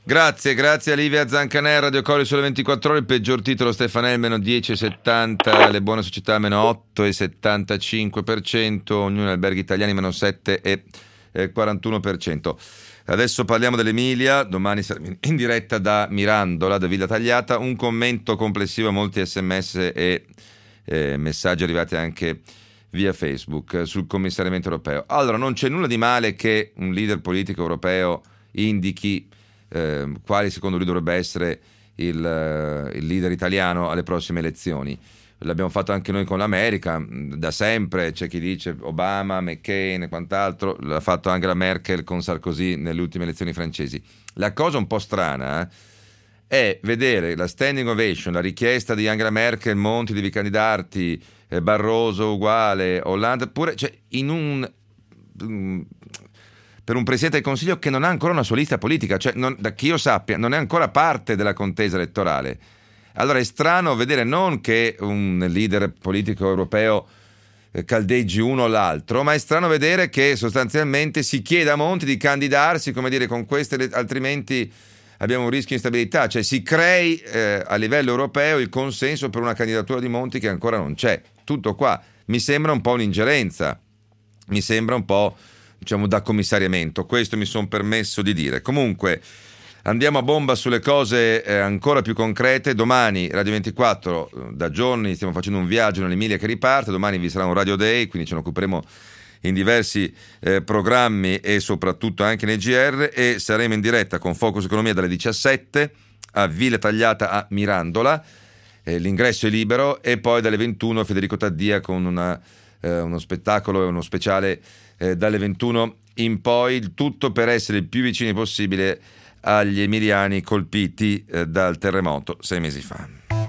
Grazie, grazie a Livia Zancanè, Radio Cori Sole ventiquattro Ore, il peggior titolo Stefanel meno dieci virgola settanta, le buone società meno otto virgola settantacinque per cento, ognuno alberghi italiani meno sette virgola quarantuno per cento. Adesso parliamo dell'Emilia, domani saremo in diretta da Mirandola, da Villa Tagliata, un commento complessivo a molti sms e eh, messaggi arrivati anche via Facebook sul commissariamento europeo. Allora, non c'è nulla di male che un leader politico europeo indichi Eh, quale secondo lui dovrebbe essere il, uh, il leader italiano alle prossime elezioni. L'abbiamo fatto anche noi con l'America, da sempre c'è chi dice Obama, McCain e quant'altro, l'ha fatto Angela Merkel con Sarkozy nelle ultime elezioni francesi. La cosa un po' strana eh, è vedere la standing ovation, la richiesta di Angela Merkel, Monti devi candidarti, eh, Barroso uguale, Hollande pure, cioè in un... um, per un Presidente del Consiglio che non ha ancora una sua lista politica, cioè non, da chi io sappia non è ancora parte della contesa elettorale. Allora è strano vedere non che un leader politico europeo eh, caldeggi uno o l'altro, ma è strano vedere che sostanzialmente si chiede a Monti di candidarsi, come dire, con queste, altrimenti abbiamo un rischio di instabilità, cioè si crei eh, a livello europeo il consenso per una candidatura di Monti che ancora non c'è. Tutto qua. Mi sembra un po' un'ingerenza, mi sembra un po', diciamo, da commissariamento. Questo mi sono permesso di dire. Comunque andiamo a bomba sulle cose eh, ancora più concrete. Domani Radio ventiquattro, da giorni stiamo facendo un viaggio nell'Emilia che riparte, domani vi sarà un Radio Day, quindi ce ne occuperemo in diversi eh, programmi e soprattutto anche nei G R, e saremo in diretta con Focus Economia dalle diciassette a Villa Tagliata a Mirandola, eh, l'ingresso è libero, e poi dalle ventuno Federico Taddia con una, eh, uno spettacolo e uno speciale eh, dalle ventuno in poi, il tutto per essere il più vicini possibile agli emiliani colpiti eh, dal terremoto sei mesi fa.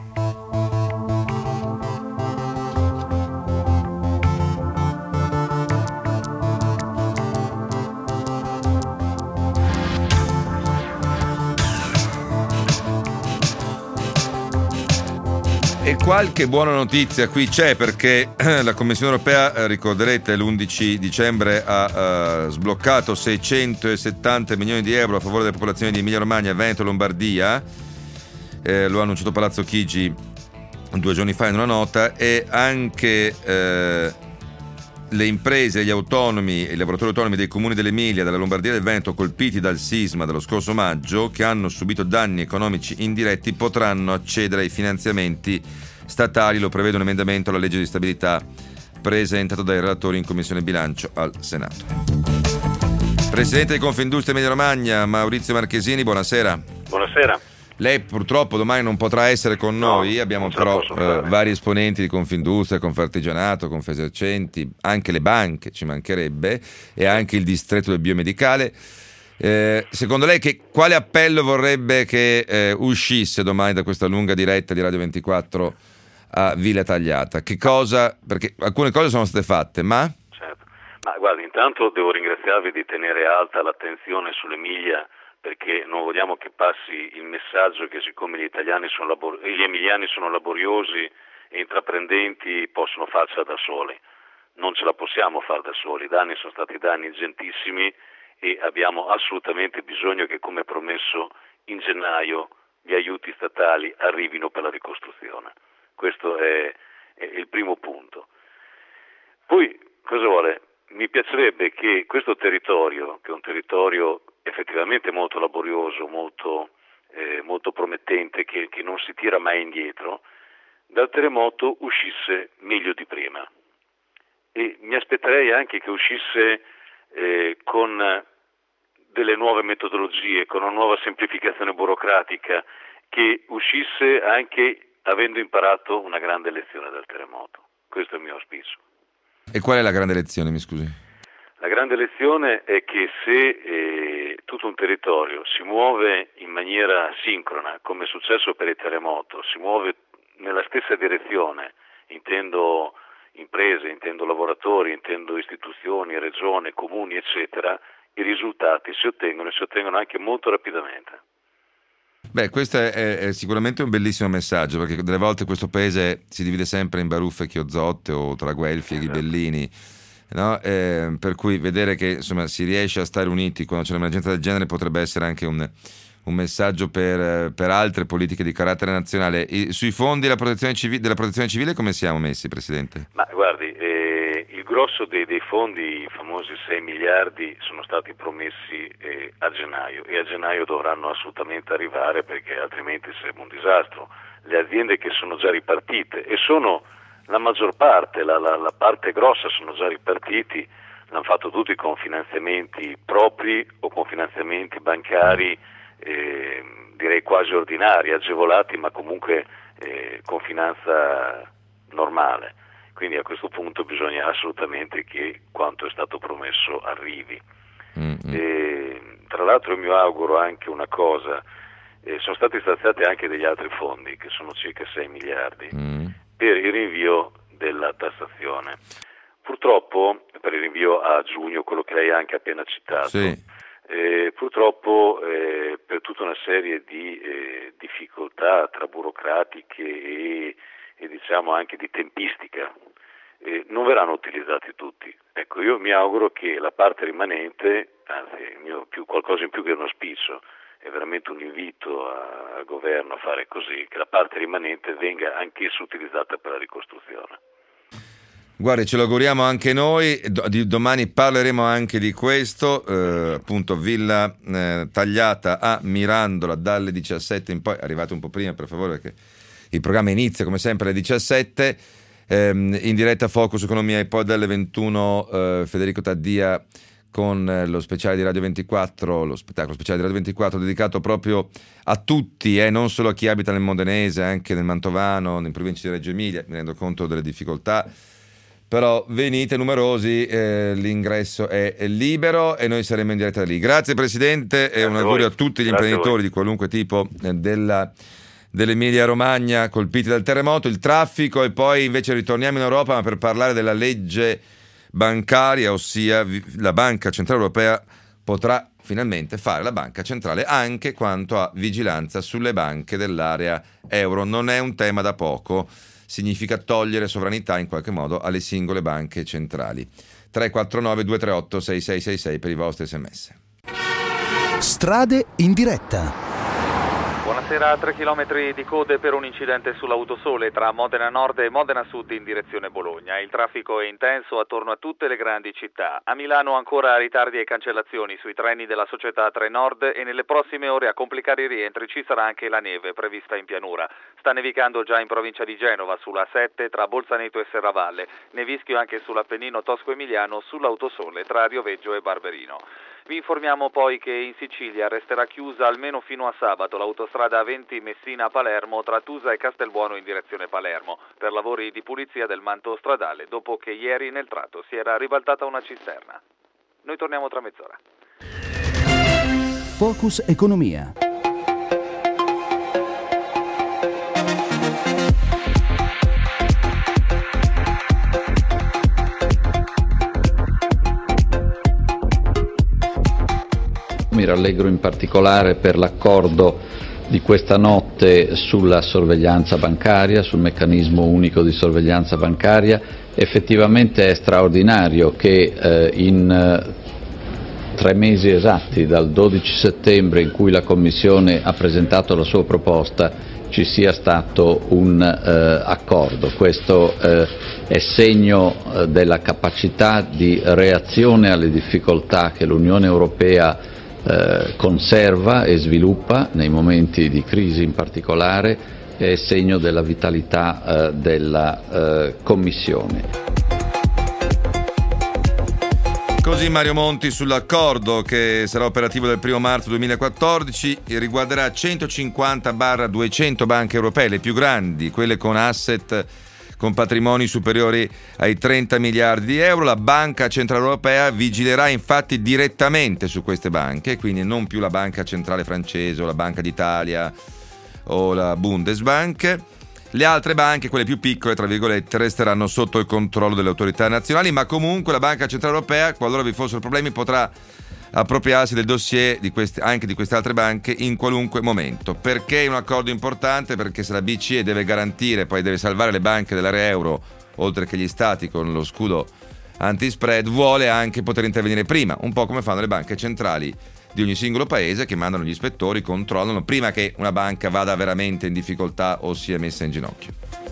E qualche buona notizia qui c'è, perché la Commissione europea, ricorderete, l'undici dicembre ha uh, sbloccato seicentosettanta milioni di euro a favore delle popolazioni di Emilia Romagna, Veneto e Lombardia, eh, lo ha annunciato Palazzo Chigi due giorni fa in una nota, e anche eh, le imprese, gli autonomi e i lavoratori autonomi dei comuni dell'Emilia, della Lombardia e del Veneto colpiti dal sisma dello scorso maggio, che hanno subito danni economici indiretti, potranno accedere ai finanziamenti statali. Lo prevede un emendamento alla legge di stabilità presentato dai relatori in Commissione Bilancio al Senato. Presidente di Confindustria Emilia Romagna, Maurizio Marchesini, buonasera. Buonasera. Lei purtroppo domani non potrà essere con no, noi, abbiamo però eh, vari esponenti di Confindustria, Confartigianato, Confesercenti, anche le banche, ci mancherebbe, e anche il distretto del biomedicale. Eh, secondo lei che, quale appello vorrebbe che eh, uscisse domani da questa lunga diretta di Radio ventiquattro a Villa Tagliata? Che cosa? Perché alcune cose sono state fatte, ma... Certo. Ma guardi, intanto devo ringraziarvi di tenere alta l'attenzione sull'Emilia, perché non vogliamo che passi il messaggio che siccome gli italiani sono labor- gli emiliani sono laboriosi e intraprendenti possono farcela da soli. Non ce la possiamo fare da soli, i danni sono stati danni ingentissimi e abbiamo assolutamente bisogno che, come promesso in gennaio, gli aiuti statali arrivino per la ricostruzione. Questo è, è il primo punto. Poi, cosa vuole? Mi piacerebbe che questo territorio, che è un territorio effettivamente molto laborioso, molto, eh, molto promettente, che, che non si tira mai indietro, dal terremoto uscisse meglio di prima. E mi aspetterei anche che uscisse eh, con delle nuove metodologie, con una nuova semplificazione burocratica, che uscisse anche avendo imparato una grande lezione dal terremoto. Questo è il mio auspicio. E qual è la grande lezione, mi scusi? La grande lezione è che se eh, tutto un territorio si muove in maniera sincrona, come è successo per il terremoto, si muove nella stessa direzione, intendo imprese, intendo lavoratori, intendo istituzioni, regione, comuni, eccetera, i risultati si ottengono e si ottengono anche molto rapidamente. Beh, questo è, è sicuramente un bellissimo messaggio, perché delle volte questo paese si divide sempre in baruffe e chiozzotte, o tra guelfi e ghibellini, no? Eh, per cui vedere che insomma si riesce a stare uniti quando c'è un'emergenza del genere potrebbe essere anche un, un messaggio per, per altre politiche di carattere nazionale. I, sui fondi della protezione, civile, della protezione civile come siamo messi, Presidente? Ma guardi, eh, il grosso dei, dei fondi, i famosi sei miliardi, sono stati promessi eh, a gennaio e a gennaio dovranno assolutamente arrivare, perché altrimenti sarebbe un disastro. Le aziende che sono già ripartite, e sono la maggior parte, la, la, la parte grossa sono già ripartiti, l'hanno fatto tutti con finanziamenti propri o con finanziamenti bancari, eh, direi quasi ordinari, agevolati, ma comunque eh, con finanza normale. Quindi a questo punto bisogna assolutamente che quanto è stato promesso arrivi. Mm-hmm. E, tra l'altro io mi auguro anche una cosa, eh, sono stati stanziati anche degli altri fondi, che sono circa sei miliardi, mm. per il rinvio della tassazione. Purtroppo, per il rinvio a giugno, quello che lei ha anche appena citato, sì. Eh, purtroppo eh, per tutta una serie di eh, difficoltà tra burocratiche e, e diciamo anche di tempistica eh, non verranno utilizzati tutti. Ecco, io mi auguro che la parte rimanente, anzi il mio più, qualcosa in più che un auspicio, è veramente un invito a, al governo a fare così, che la parte rimanente venga anch'essa utilizzata per la ricostruzione. Guardi, ce lo auguriamo anche noi. Do- di domani parleremo anche di questo, eh, appunto Villa eh, Tagliata a Mirandola dalle diciassette in poi. Arrivate un po' prima per favore, perché il programma inizia come sempre alle diciassette, ehm, in diretta Focus Economia, e poi dalle ventuno eh, Federico Taddia con eh, lo speciale di Radio ventiquattro, lo spettacolo speciale di Radio ventiquattro dedicato proprio a tutti, eh, non solo a chi abita nel Modenese, anche nel Mantovano, in provincia di Reggio Emilia. Mi rendo conto delle difficoltà, però venite numerosi, eh, l'ingresso è, è libero e noi saremo in diretta da lì. Grazie Presidente, e un augurio a tutti gli Grazie imprenditori di qualunque tipo eh, della, dell'Emilia Romagna colpiti dal terremoto, il traffico, e poi invece ritorniamo in Europa, ma per parlare della legge bancaria, ossia la Banca Centrale Europea potrà finalmente fare, la Banca Centrale, anche quanto a vigilanza sulle banche dell'area euro. Non è un tema da poco, significa togliere sovranità in qualche modo alle singole banche centrali. tre quattro nove due tre otto sei sei sei sei per i vostri sms. Strade in diretta. Buonasera, a tre chilometri di code per un incidente sull'Autosole tra Modena Nord e Modena Sud in direzione Bologna. Il traffico è intenso attorno a tutte le grandi città. A Milano ancora ritardi e cancellazioni sui treni della società Trenord, e nelle prossime ore a complicare i rientri ci sarà anche la neve prevista in pianura. Sta nevicando già in provincia di Genova sulla A sette tra Bolzaneto e Serravalle, nevischio anche sull'Appennino tosco-emiliano sull'Autosole tra Rioveggio e Barberino. Vi informiamo poi che in Sicilia resterà chiusa almeno fino a sabato l'autostrada A venti Messina-Palermo tra Tusa e Castelbuono in direzione Palermo per lavori di pulizia del manto stradale, dopo che ieri nel tratto si era ribaltata una cisterna. Noi torniamo tra mezz'ora. Focus Economia. Mi rallegro in particolare per l'accordo di questa notte sulla sorveglianza bancaria, sul meccanismo unico di sorveglianza bancaria. Effettivamente è straordinario che eh, in eh, tre mesi esatti, dal dodici settembre in cui la Commissione ha presentato la sua proposta, ci sia stato un eh, accordo. Questo eh, è segno eh, della capacità di reazione alle difficoltà che l'Unione Europea Eh, conserva e sviluppa nei momenti di crisi in particolare, è segno della vitalità eh, della eh, Commissione. Così Mario Monti sull'accordo che sarà operativo dal primo marzo duemilaquattordici, e riguarderà centocinquanta duecento banche europee, le più grandi, quelle con asset con patrimoni superiori ai trenta miliardi di euro. La Banca Centrale Europea vigilerà infatti direttamente su queste banche, quindi non più la Banca Centrale francese o la Banca d'Italia o la Bundesbank. Le altre banche, quelle più piccole, tra virgolette, resteranno sotto il controllo delle autorità nazionali, ma comunque la Banca Centrale Europea, qualora vi fossero problemi, potrà appropriarsi del dossier di queste, anche di queste altre banche in qualunque momento. Perché è un accordo importante? Perché se la B C E deve garantire, poi deve salvare le banche dell'area euro, oltre che gli stati con lo scudo anti-spread, vuole anche poter intervenire prima, un po' come fanno le banche centrali di ogni singolo paese che mandano gli ispettori, controllano prima che una banca vada veramente in difficoltà o sia messa in ginocchio.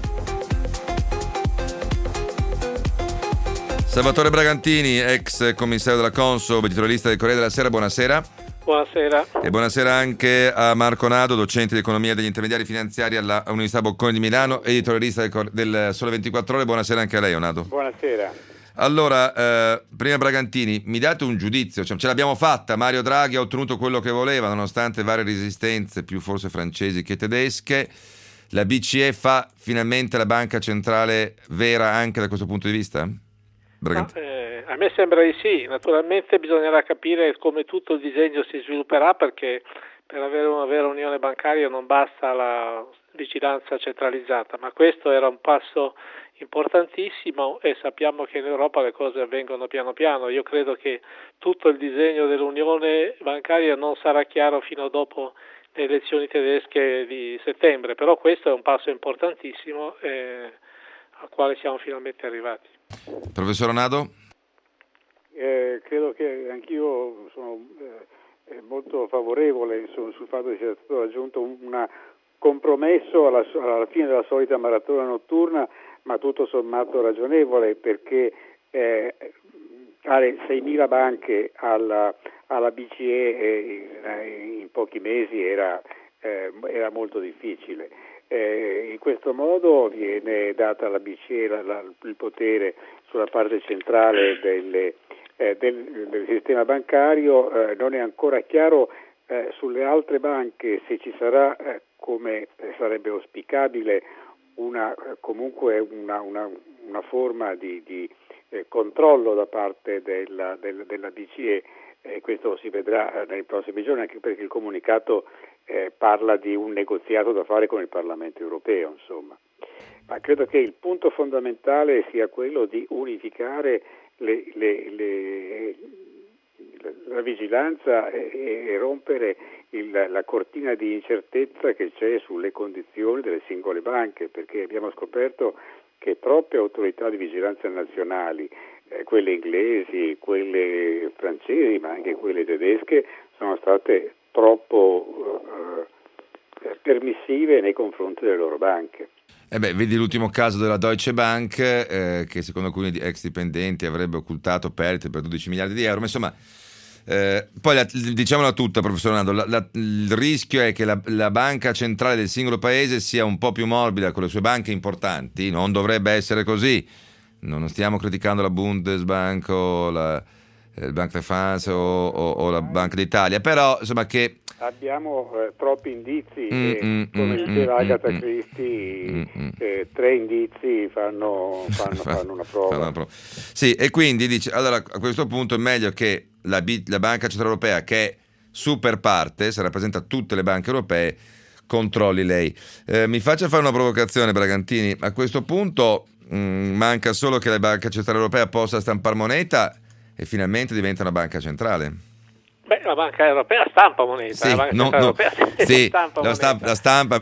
Salvatore Bragantini, ex commissario della Consob, editorialista del Corriere della Sera, buonasera. Buonasera. E buonasera anche a Marco Nado, docente di economia degli intermediari finanziari alla Università Bocconi di Milano, editorialista del, del Sole ventiquattro Ore. Buonasera anche a lei, Nado. Buonasera. Allora, eh, prima Bragantini, mi date un giudizio, cioè, ce l'abbiamo fatta, Mario Draghi ha ottenuto quello che voleva nonostante varie resistenze, più forse francesi che tedesche. La B C E fa finalmente la banca centrale vera anche da questo punto di vista? No, eh, a me sembra di sì, naturalmente bisognerà capire come tutto il disegno si svilupperà, perché per avere una vera unione bancaria non basta la vigilanza centralizzata, ma questo era un passo importantissimo e sappiamo che in Europa le cose avvengono piano piano. Io credo che tutto il disegno dell'unione bancaria non sarà chiaro fino a dopo le elezioni tedesche di settembre, però questo è un passo importantissimo eh, al quale siamo finalmente arrivati. Professor Nado? Eh, credo che anch'io sono eh, molto favorevole sul, sul fatto che sia stato raggiunto un una compromesso alla, alla fine della solita maratona notturna, ma tutto sommato ragionevole, perché eh, dare seimila banche alla, alla B C E eh, in pochi mesi era, eh, era molto difficile. Eh, in questo modo viene data alla B C E la, la, il potere sulla parte centrale delle, eh, del, del sistema bancario. Eh, non è ancora chiaro eh, sulle altre banche se ci sarà, eh, come sarebbe auspicabile, una, comunque una, una, una forma di, di eh, controllo da parte della, della, della B C E. E questo si vedrà nei prossimi giorni, anche perché il comunicato eh, parla di un negoziato da fare con il Parlamento europeo, insomma. Ma credo che il punto fondamentale sia quello di unificare le, le, le, la vigilanza e, e rompere il, la cortina di incertezza che c'è sulle condizioni delle singole banche, perché abbiamo scoperto che troppe autorità di vigilanza nazionali, eh, quelle inglesi, quelle francesi, ma anche quelle tedesche, sono state troppo eh, permissive nei confronti delle loro banche. Eh beh, vedi l'ultimo caso della Deutsche Bank, eh, che secondo alcuni ex dipendenti avrebbe occultato perdite per dodici miliardi di euro, ma insomma, eh, poi la, diciamola tutta, professor Nando, la, la, il rischio è che la, la banca centrale del singolo paese sia un po' più morbida con le sue banche importanti. Non dovrebbe essere così, non stiamo criticando la Bundesbank o la il Banque de France o, o, o la Banca d'Italia, però insomma che abbiamo eh, troppi indizi mm, e mm, come mm, diceva mm, Agatha mm, Christie mm, eh, tre indizi fanno, fanno, fanno una prova. Fanno una prova. Sì, e quindi dice, allora a questo punto è meglio che la, B, la Banca Centrale Europea, che è super parte, se rappresenta tutte le banche europee, controlli lei. Eh, mi faccia fare una provocazione, Bragantini, a questo punto mh, manca solo che la Banca Centrale Europea possa stampare moneta e finalmente diventa una banca centrale. Beh, la Banca Europea stampa moneta, sì, la Banca no, Centrale no, Europea sì, stampa la, stampa, la stampa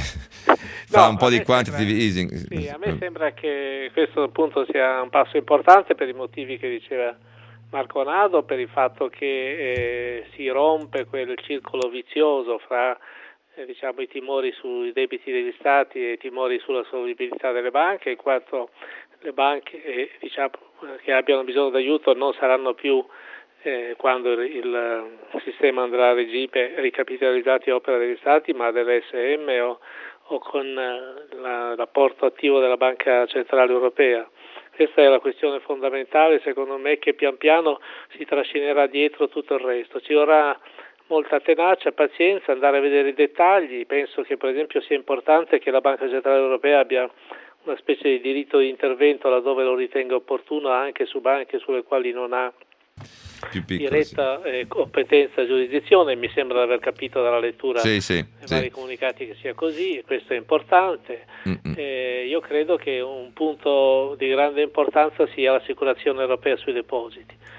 fa no, un po' di quantitative sembra, easing. Sì, a me sembra che questo appunto sia un passo importante per i motivi che diceva Marco Nado, per il fatto che eh, si rompe quel circolo vizioso fra eh, diciamo i timori sui debiti degli stati e i timori sulla solvibilità delle banche, in quanto le banche eh, diciamo, che abbiano bisogno d'aiuto non saranno più eh, quando il, il sistema andrà a regime ricapitalizzati a opera degli stati, ma dell'E S M o, o con eh, la, l'apporto attivo della Banca Centrale Europea. Questa è la questione fondamentale, secondo me, che pian piano si trascinerà dietro tutto il resto. Ci vorrà molta tenacia, pazienza, andare a vedere i dettagli. Penso che per esempio sia importante che la Banca Centrale Europea abbia una specie di diritto di intervento laddove lo ritenga opportuno, anche su banche sulle quali non ha più piccolo, diretta sì. eh, competenza e giurisdizione. Mi sembra di aver capito dalla lettura sì, sì, dei sì. vari comunicati che sia così, e questo è importante. Eh, io credo che un punto di grande importanza sia l'assicurazione europea sui depositi. Mm.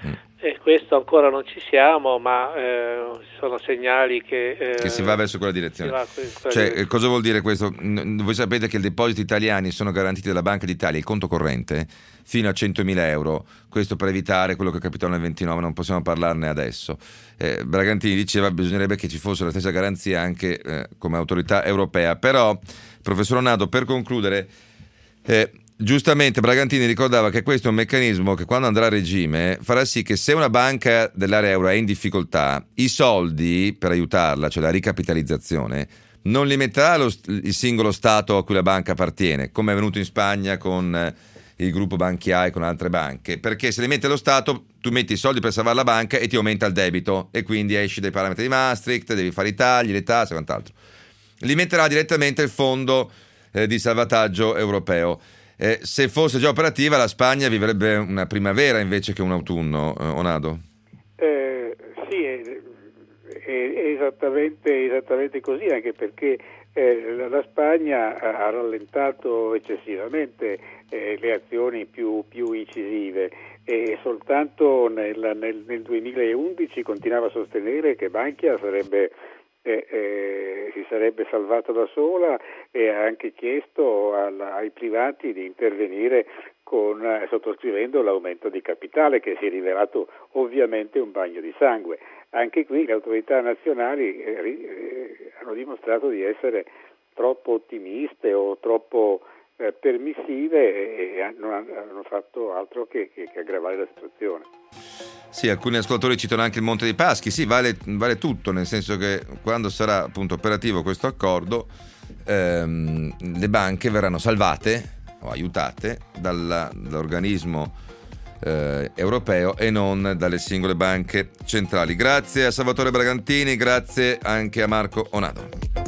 E questo ancora non ci siamo, ma eh, sono segnali che, eh, che si va verso quella direzione. Si va quella cioè, direzione. Cosa vuol dire questo? Voi sapete che i depositi italiani sono garantiti dalla Banca d'Italia, il conto corrente, fino a centomila euro. Questo per evitare quello che è capitato nel ventinove, non possiamo parlarne adesso. Eh, Bragantini diceva che bisognerebbe che ci fosse la stessa garanzia anche eh, come autorità europea. Però, professor Onado, per concludere... Eh, Giustamente Bragantini ricordava che questo è un meccanismo che quando andrà a regime farà sì che se una banca dell'area euro è in difficoltà, i soldi per aiutarla, cioè la ricapitalizzazione, non li metterà lo, il singolo Stato a cui la banca appartiene, come è avvenuto in Spagna con il gruppo Bankia e con altre banche, perché se li mette lo Stato tu metti i soldi per salvare la banca e ti aumenta il debito e quindi esci dai parametri di Maastricht, devi fare i tagli, le tasse e quant'altro. Li metterà direttamente il fondo eh, di salvataggio europeo. Eh, se fosse già operativa la Spagna vivrebbe una primavera invece che un autunno, eh, Onado? Eh, sì, è, è, è esattamente, esattamente così, anche perché eh, la, la Spagna ha rallentato eccessivamente eh, le azioni più, più incisive e soltanto nel, nel, nel duemilaundici continuava a sostenere che Bankia sarebbe Eh, eh, si sarebbe salvata da sola e ha anche chiesto alla, ai privati di intervenire con, eh, sottoscrivendo l'aumento di capitale, che si è rivelato ovviamente un bagno di sangue. Anche qui le autorità nazionali eh, eh, hanno dimostrato di essere troppo ottimiste o troppo eh, permissive e, e non hanno fatto altro che, che, che aggravare la situazione. Sì, alcuni ascoltatori citano anche il Monte dei Paschi. Sì, vale, vale tutto, nel senso che quando sarà appunto operativo questo accordo ehm, le banche verranno salvate o aiutate dalla, dall'organismo eh, europeo e non dalle singole banche centrali. Grazie a Salvatore Bragantini, grazie anche a Marco Onado.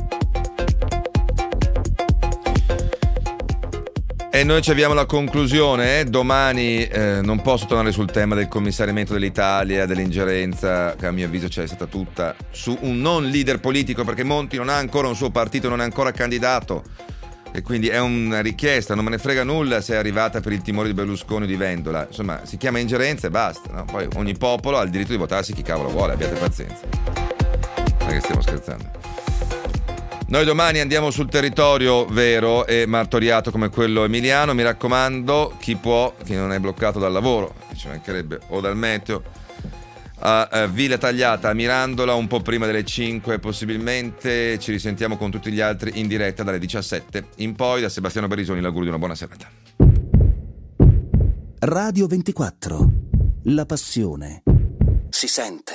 E noi ci avviamo alla conclusione. Domani eh, non posso tornare sul tema del commissariamento dell'Italia, dell'ingerenza che a mio avviso c'è stata tutta su un non leader politico, perché Monti non ha ancora un suo partito, non è ancora candidato e quindi è una richiesta, non me ne frega nulla se è arrivata per il timore di Berlusconi o di Vendola. Insomma, si chiama ingerenza e basta, no? Poi ogni popolo ha il diritto di votarsi chi cavolo vuole, abbiate pazienza. Non è che stiamo scherzando. Noi domani andiamo sul territorio vero e martoriato come quello emiliano. Mi raccomando, chi può, chi non è bloccato dal lavoro, ci mancherebbe, o dal meteo, a, a Villa Tagliata, a Mirandola, un po' prima delle cinque possibilmente. Ci risentiamo con tutti gli altri in diretta dalle diciassette in poi. Da Sebastiano Berisoni l'augurio di una buona serata. Radio ventiquattro, la passione si sente.